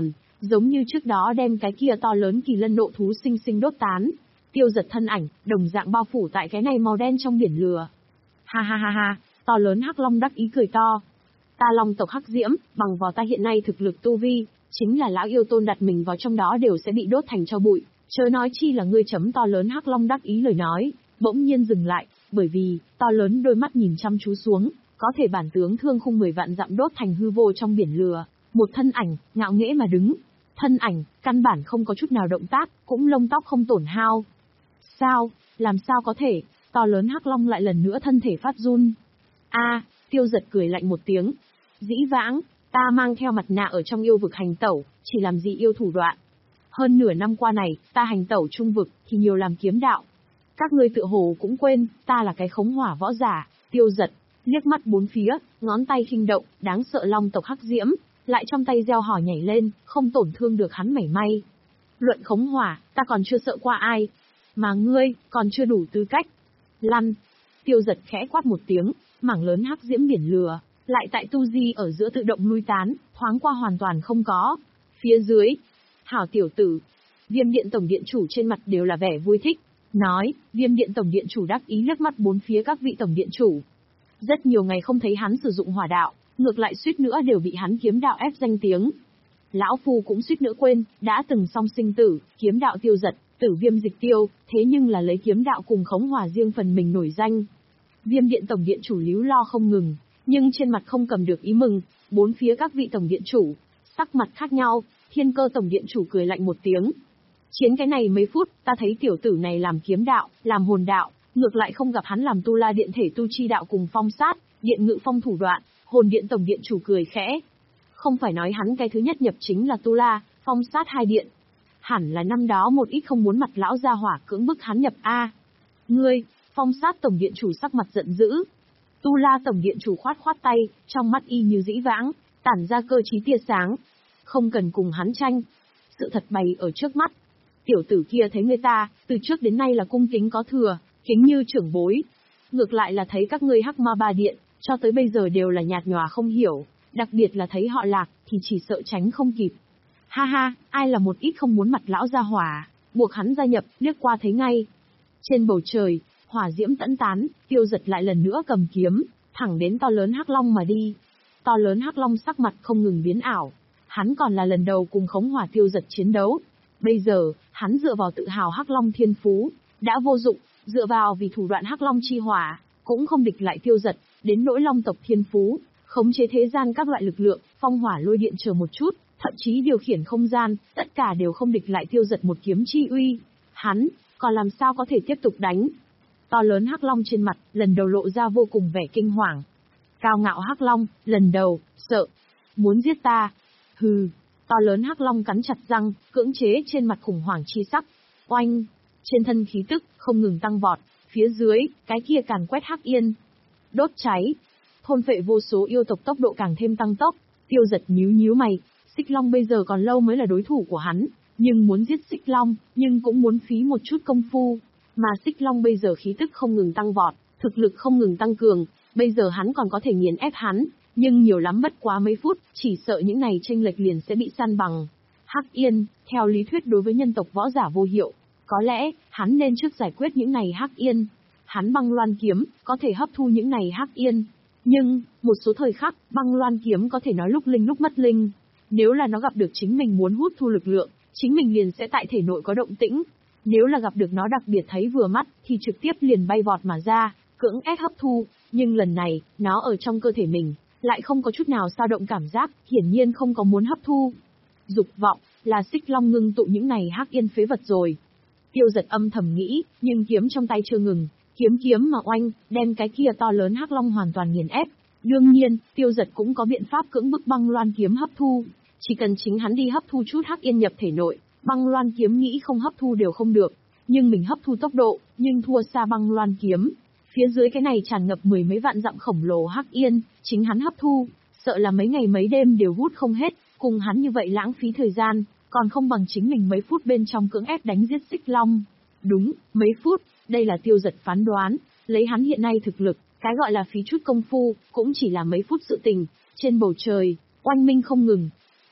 Speaker 1: giống như trước đó đem cái kia to lớn kỳ lân nộ thú sinh sinh đốt tán. Tiêu Giật thân ảnh, đồng dạng bao phủ tại cái này màu đen trong biển lửa. Ha ha ha ha, to lớn hắc long đắc ý cười to. Ta long tộc hắc diễm, bằng vào ta hiện nay thực lực tu vi, chính là lão yêu tôn đặt mình vào trong đó đều sẽ bị đốt thành tro bụi, chớ nói chi là ngươi. Chấm to lớn hắc long đắc ý lời nói, bỗng nhiên dừng lại, bởi vì, to lớn đôi mắt nhìn chăm chú xuống, có thể bản tướng thương khung mười vạn dặm đốt thành hư vô trong biển lửa, một thân ảnh, ngạo nghễ mà đứng. Thân ảnh, căn bản không có chút nào động tác, cũng lông tóc không tổn hao. Sao, làm sao có thể, to lớn hắc long lại lần nữa thân thể phát run. A, Tiêu Giật cười lạnh một tiếng. Dĩ vãng, ta mang theo mặt nạ ở trong yêu vực hành tẩu, chỉ làm gì yêu thủ đoạn. Hơn nửa năm qua này, ta hành tẩu trung vực, thì nhiều làm kiếm đạo. Các ngươi tựa hồ cũng quên, ta là cái khống hỏa võ giả. Tiêu Giật, liếc mắt bốn phía, ngón tay khinh động, đáng sợ long tộc hắc diễm, lại trong tay gieo hò nhảy lên, không tổn thương được hắn mảy may. Luận khống hỏa, ta còn chưa sợ qua ai. Mà ngươi, còn chưa đủ tư cách. Lăn. Tiêu Giật khẽ quát một tiếng, mảng lớn hắc diễm biển lửa, lại tại tu di ở giữa tự động lui tán, thoáng qua hoàn toàn không có. Phía dưới, hảo tiểu tử. Viêm điện tổng điện chủ trên mặt đều là vẻ vui thích. Nói, Viêm điện tổng điện chủ đắc ý liếc mắt bốn phía các vị tổng điện chủ. Rất nhiều ngày không thấy hắn sử dụng hỏa đạo, ngược lại suýt nữa đều bị hắn kiếm đạo ép danh tiếng. Lão Phu cũng suýt nữa quên, đã từng song sinh tử, kiếm đạo Tiêu Giật, tử viêm dịch tiêu, thế nhưng là lấy kiếm đạo cùng khống hỏa riêng phần mình nổi danh. Viêm điện tổng điện chủ líu lo không ngừng, nhưng trên mặt không cầm được ý mừng. Bốn phía các vị tổng điện chủ, sắc mặt khác nhau. Thiên Cơ tổng điện chủ cười lạnh một tiếng. Chiến cái này mấy phút, ta thấy tiểu tử này làm kiếm đạo, làm hồn đạo, ngược lại không gặp hắn làm tu la điện thể tu chi đạo cùng phong sát, điện ngự phong thủ đoạn. Hồn điện tổng điện chủ cười khẽ. Không phải nói hắn cái thứ nhất nhập chính là tu la, phong sát hai điện. Hẳn là năm đó một ít không muốn mặt lão gia hỏa cưỡng bức hắn nhập A. Ngươi, phong sát tổng điện chủ sắc mặt giận dữ. Tu la tổng điện chủ khoát khoát tay, trong mắt y như dĩ vãng, tản ra cơ trí tia sáng. Không cần cùng hắn tranh. Sự thật bày ở trước mắt. Tiểu tử kia thấy người ta, từ trước đến nay là cung kính có thừa, kính như trưởng bối. Ngược lại là thấy các ngươi hắc ma ba điện, cho tới bây giờ đều là nhạt nhòa không hiểu, đặc biệt là thấy họ Lạc, thì chỉ sợ tránh không kịp. Ha ha, ai là một ít không muốn mặt lão gia hỏa, buộc hắn gia nhập, liếc qua thấy ngay. Trên bầu trời, hỏa diễm tẫn tán, Tiêu Giật lại lần nữa cầm kiếm, thẳng đến to lớn hắc long mà đi. To lớn hắc long sắc mặt không ngừng biến ảo, hắn còn là lần đầu cùng khống hỏa Tiêu Giật chiến đấu. Bây giờ, hắn dựa vào tự hào hắc long thiên phú, đã vô dụng, dựa vào vì thủ đoạn hắc long chi hỏa, cũng không địch lại Tiêu Giật. Đến nỗi long tộc thiên phú, khống chế thế gian các loại lực lượng, phong hỏa lôi điện chờ một chút, thậm chí điều khiển không gian, tất cả đều không địch lại Tiêu Giật một kiếm chi uy. Hắn, còn làm sao có thể tiếp tục đánh? To lớn hắc long trên mặt, lần đầu lộ ra vô cùng vẻ kinh hoàng. Cao ngạo hắc long, lần đầu, sợ. Muốn giết ta? Hừ. To lớn hắc long cắn chặt răng, cưỡng chế trên mặt khủng hoảng chi sắc. Oanh. Trên thân khí tức, không ngừng tăng vọt. Phía dưới, cái kia càn quét hắc yên. Đốt cháy. Thôn phệ vô số yêu tộc, tốc độ càng thêm tăng tốc. Tiêu Giật nhíu nhíu mày. Xích Long bây giờ còn lâu mới là đối thủ của hắn. Nhưng muốn giết Xích Long, nhưng cũng muốn phí một chút công phu. Mà Xích Long bây giờ khí tức không ngừng tăng vọt, thực lực không ngừng tăng cường. Bây giờ hắn còn có thể nghiền ép hắn, nhưng nhiều lắm bất quá mấy phút, chỉ sợ những này chênh lệch liền sẽ bị san bằng. Hắc Yên, theo lý thuyết đối với nhân tộc võ giả vô hiệu. Có lẽ, hắn nên trước giải quyết những này Hắc Yên. Hắn băng loan kiếm, có thể hấp thu những này Hắc Yên. Nhưng, một số thời khắc, băng loan kiếm có thể nói lúc linh lúc mất linh. Nếu là nó gặp được chính mình muốn hút thu lực lượng, chính mình liền sẽ tại thể nội có động tĩnh. Nếu là gặp được nó đặc biệt thấy vừa mắt, thì trực tiếp liền bay vọt mà ra, cưỡng ép hấp thu. Nhưng lần này, nó ở trong cơ thể mình, lại không có chút nào dao động cảm giác, hiển nhiên không có muốn hấp thu. Dục vọng, là Xích Long ngưng tụ những này Hắc Yên phế vật rồi. Tiêu Giật âm thầm nghĩ, nhưng kiếm trong tay chưa ngừng, kiếm kiếm mà oanh, đem cái kia to lớn Hắc Long hoàn toàn nghiền ép. Đương nhiên, Tiêu Giật cũng có biện pháp cưỡng bức băng loan kiếm hấp thu. Chỉ cần chính hắn đi hấp thu chút Hắc Yên nhập thể nội, băng loan kiếm nghĩ không hấp thu đều không được. Nhưng mình hấp thu tốc độ, nhưng thua xa băng loan kiếm. Phía dưới cái này tràn ngập mười mấy vạn dặm khổng lồ Hắc Yên, chính hắn hấp thu, sợ là mấy ngày mấy đêm đều hút không hết, cùng hắn như vậy lãng phí thời gian, còn không bằng chính mình mấy phút bên trong cưỡng ép đánh giết Xích Long. Đúng, mấy phút, đây là Tiêu Giật phán đoán, lấy hắn hiện nay thực lực, cái gọi là phí chút công phu, cũng chỉ là mấy phút sự tình. Trên bầu trời, oanh minh không ngừng.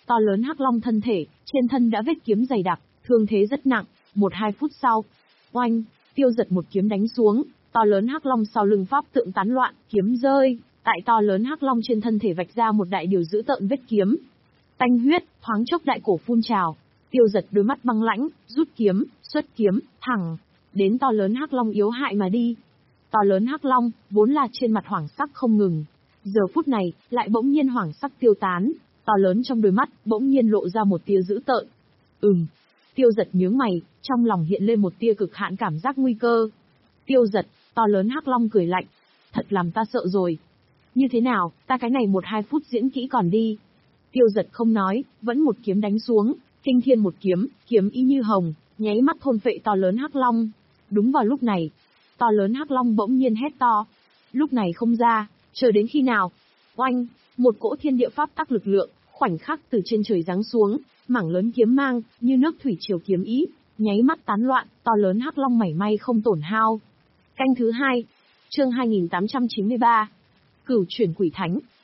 Speaker 1: To lớn hắc long thân thể, trên thân đã vết kiếm dày đặc, thương thế rất nặng. Một hai phút sau, oanh, Tiêu Giật một kiếm đánh xuống, to lớn hắc long sau lưng pháp tượng tán loạn, kiếm rơi, tại to lớn hắc long trên thân thể vạch ra một đại điều dữ tợn vết kiếm. Tanh huyết, thoáng chốc đại cổ phun trào. Tiêu Giật đôi mắt băng lãnh, rút kiếm, xuất kiếm, thẳng đến to lớn hắc long yếu hại mà đi. To lớn hắc long, vốn là trên mặt hoảng sắc không ngừng, giờ phút này, lại bỗng nhiên hoảng sắc tiêu tán, to lớn trong đôi mắt, bỗng nhiên lộ ra một tia dữ tợn. Ừm. Tiêu Giật nhướng mày, trong lòng hiện lên một tia cực hạn cảm giác nguy cơ. Tiêu Giật, to lớn hắc long cười lạnh. Thật làm ta sợ rồi. Như thế nào, ta cái này một hai phút diễn kỹ còn đi. Tiêu Giật không nói, vẫn một kiếm đánh xuống, kinh thiên một kiếm, kiếm ý như hồng, nháy mắt thôn phệ to lớn hắc long. Đúng vào lúc này, to lớn hắc long bỗng nhiên hét to. Lúc này không ra, chờ đến khi nào? Oanh, một cỗ thiên địa pháp tắc lực lượng, khoảnh khắc từ trên trời giáng xuống, mảng lớn kiếm mang, như nước thủy triều kiếm ý, nháy mắt tán loạn, to lớn hắc long mảy may không tổn hao. Canh thứ hai, chương hai nghìn tám trăm chín mươi ba. Cửu chuyển quỷ thánh.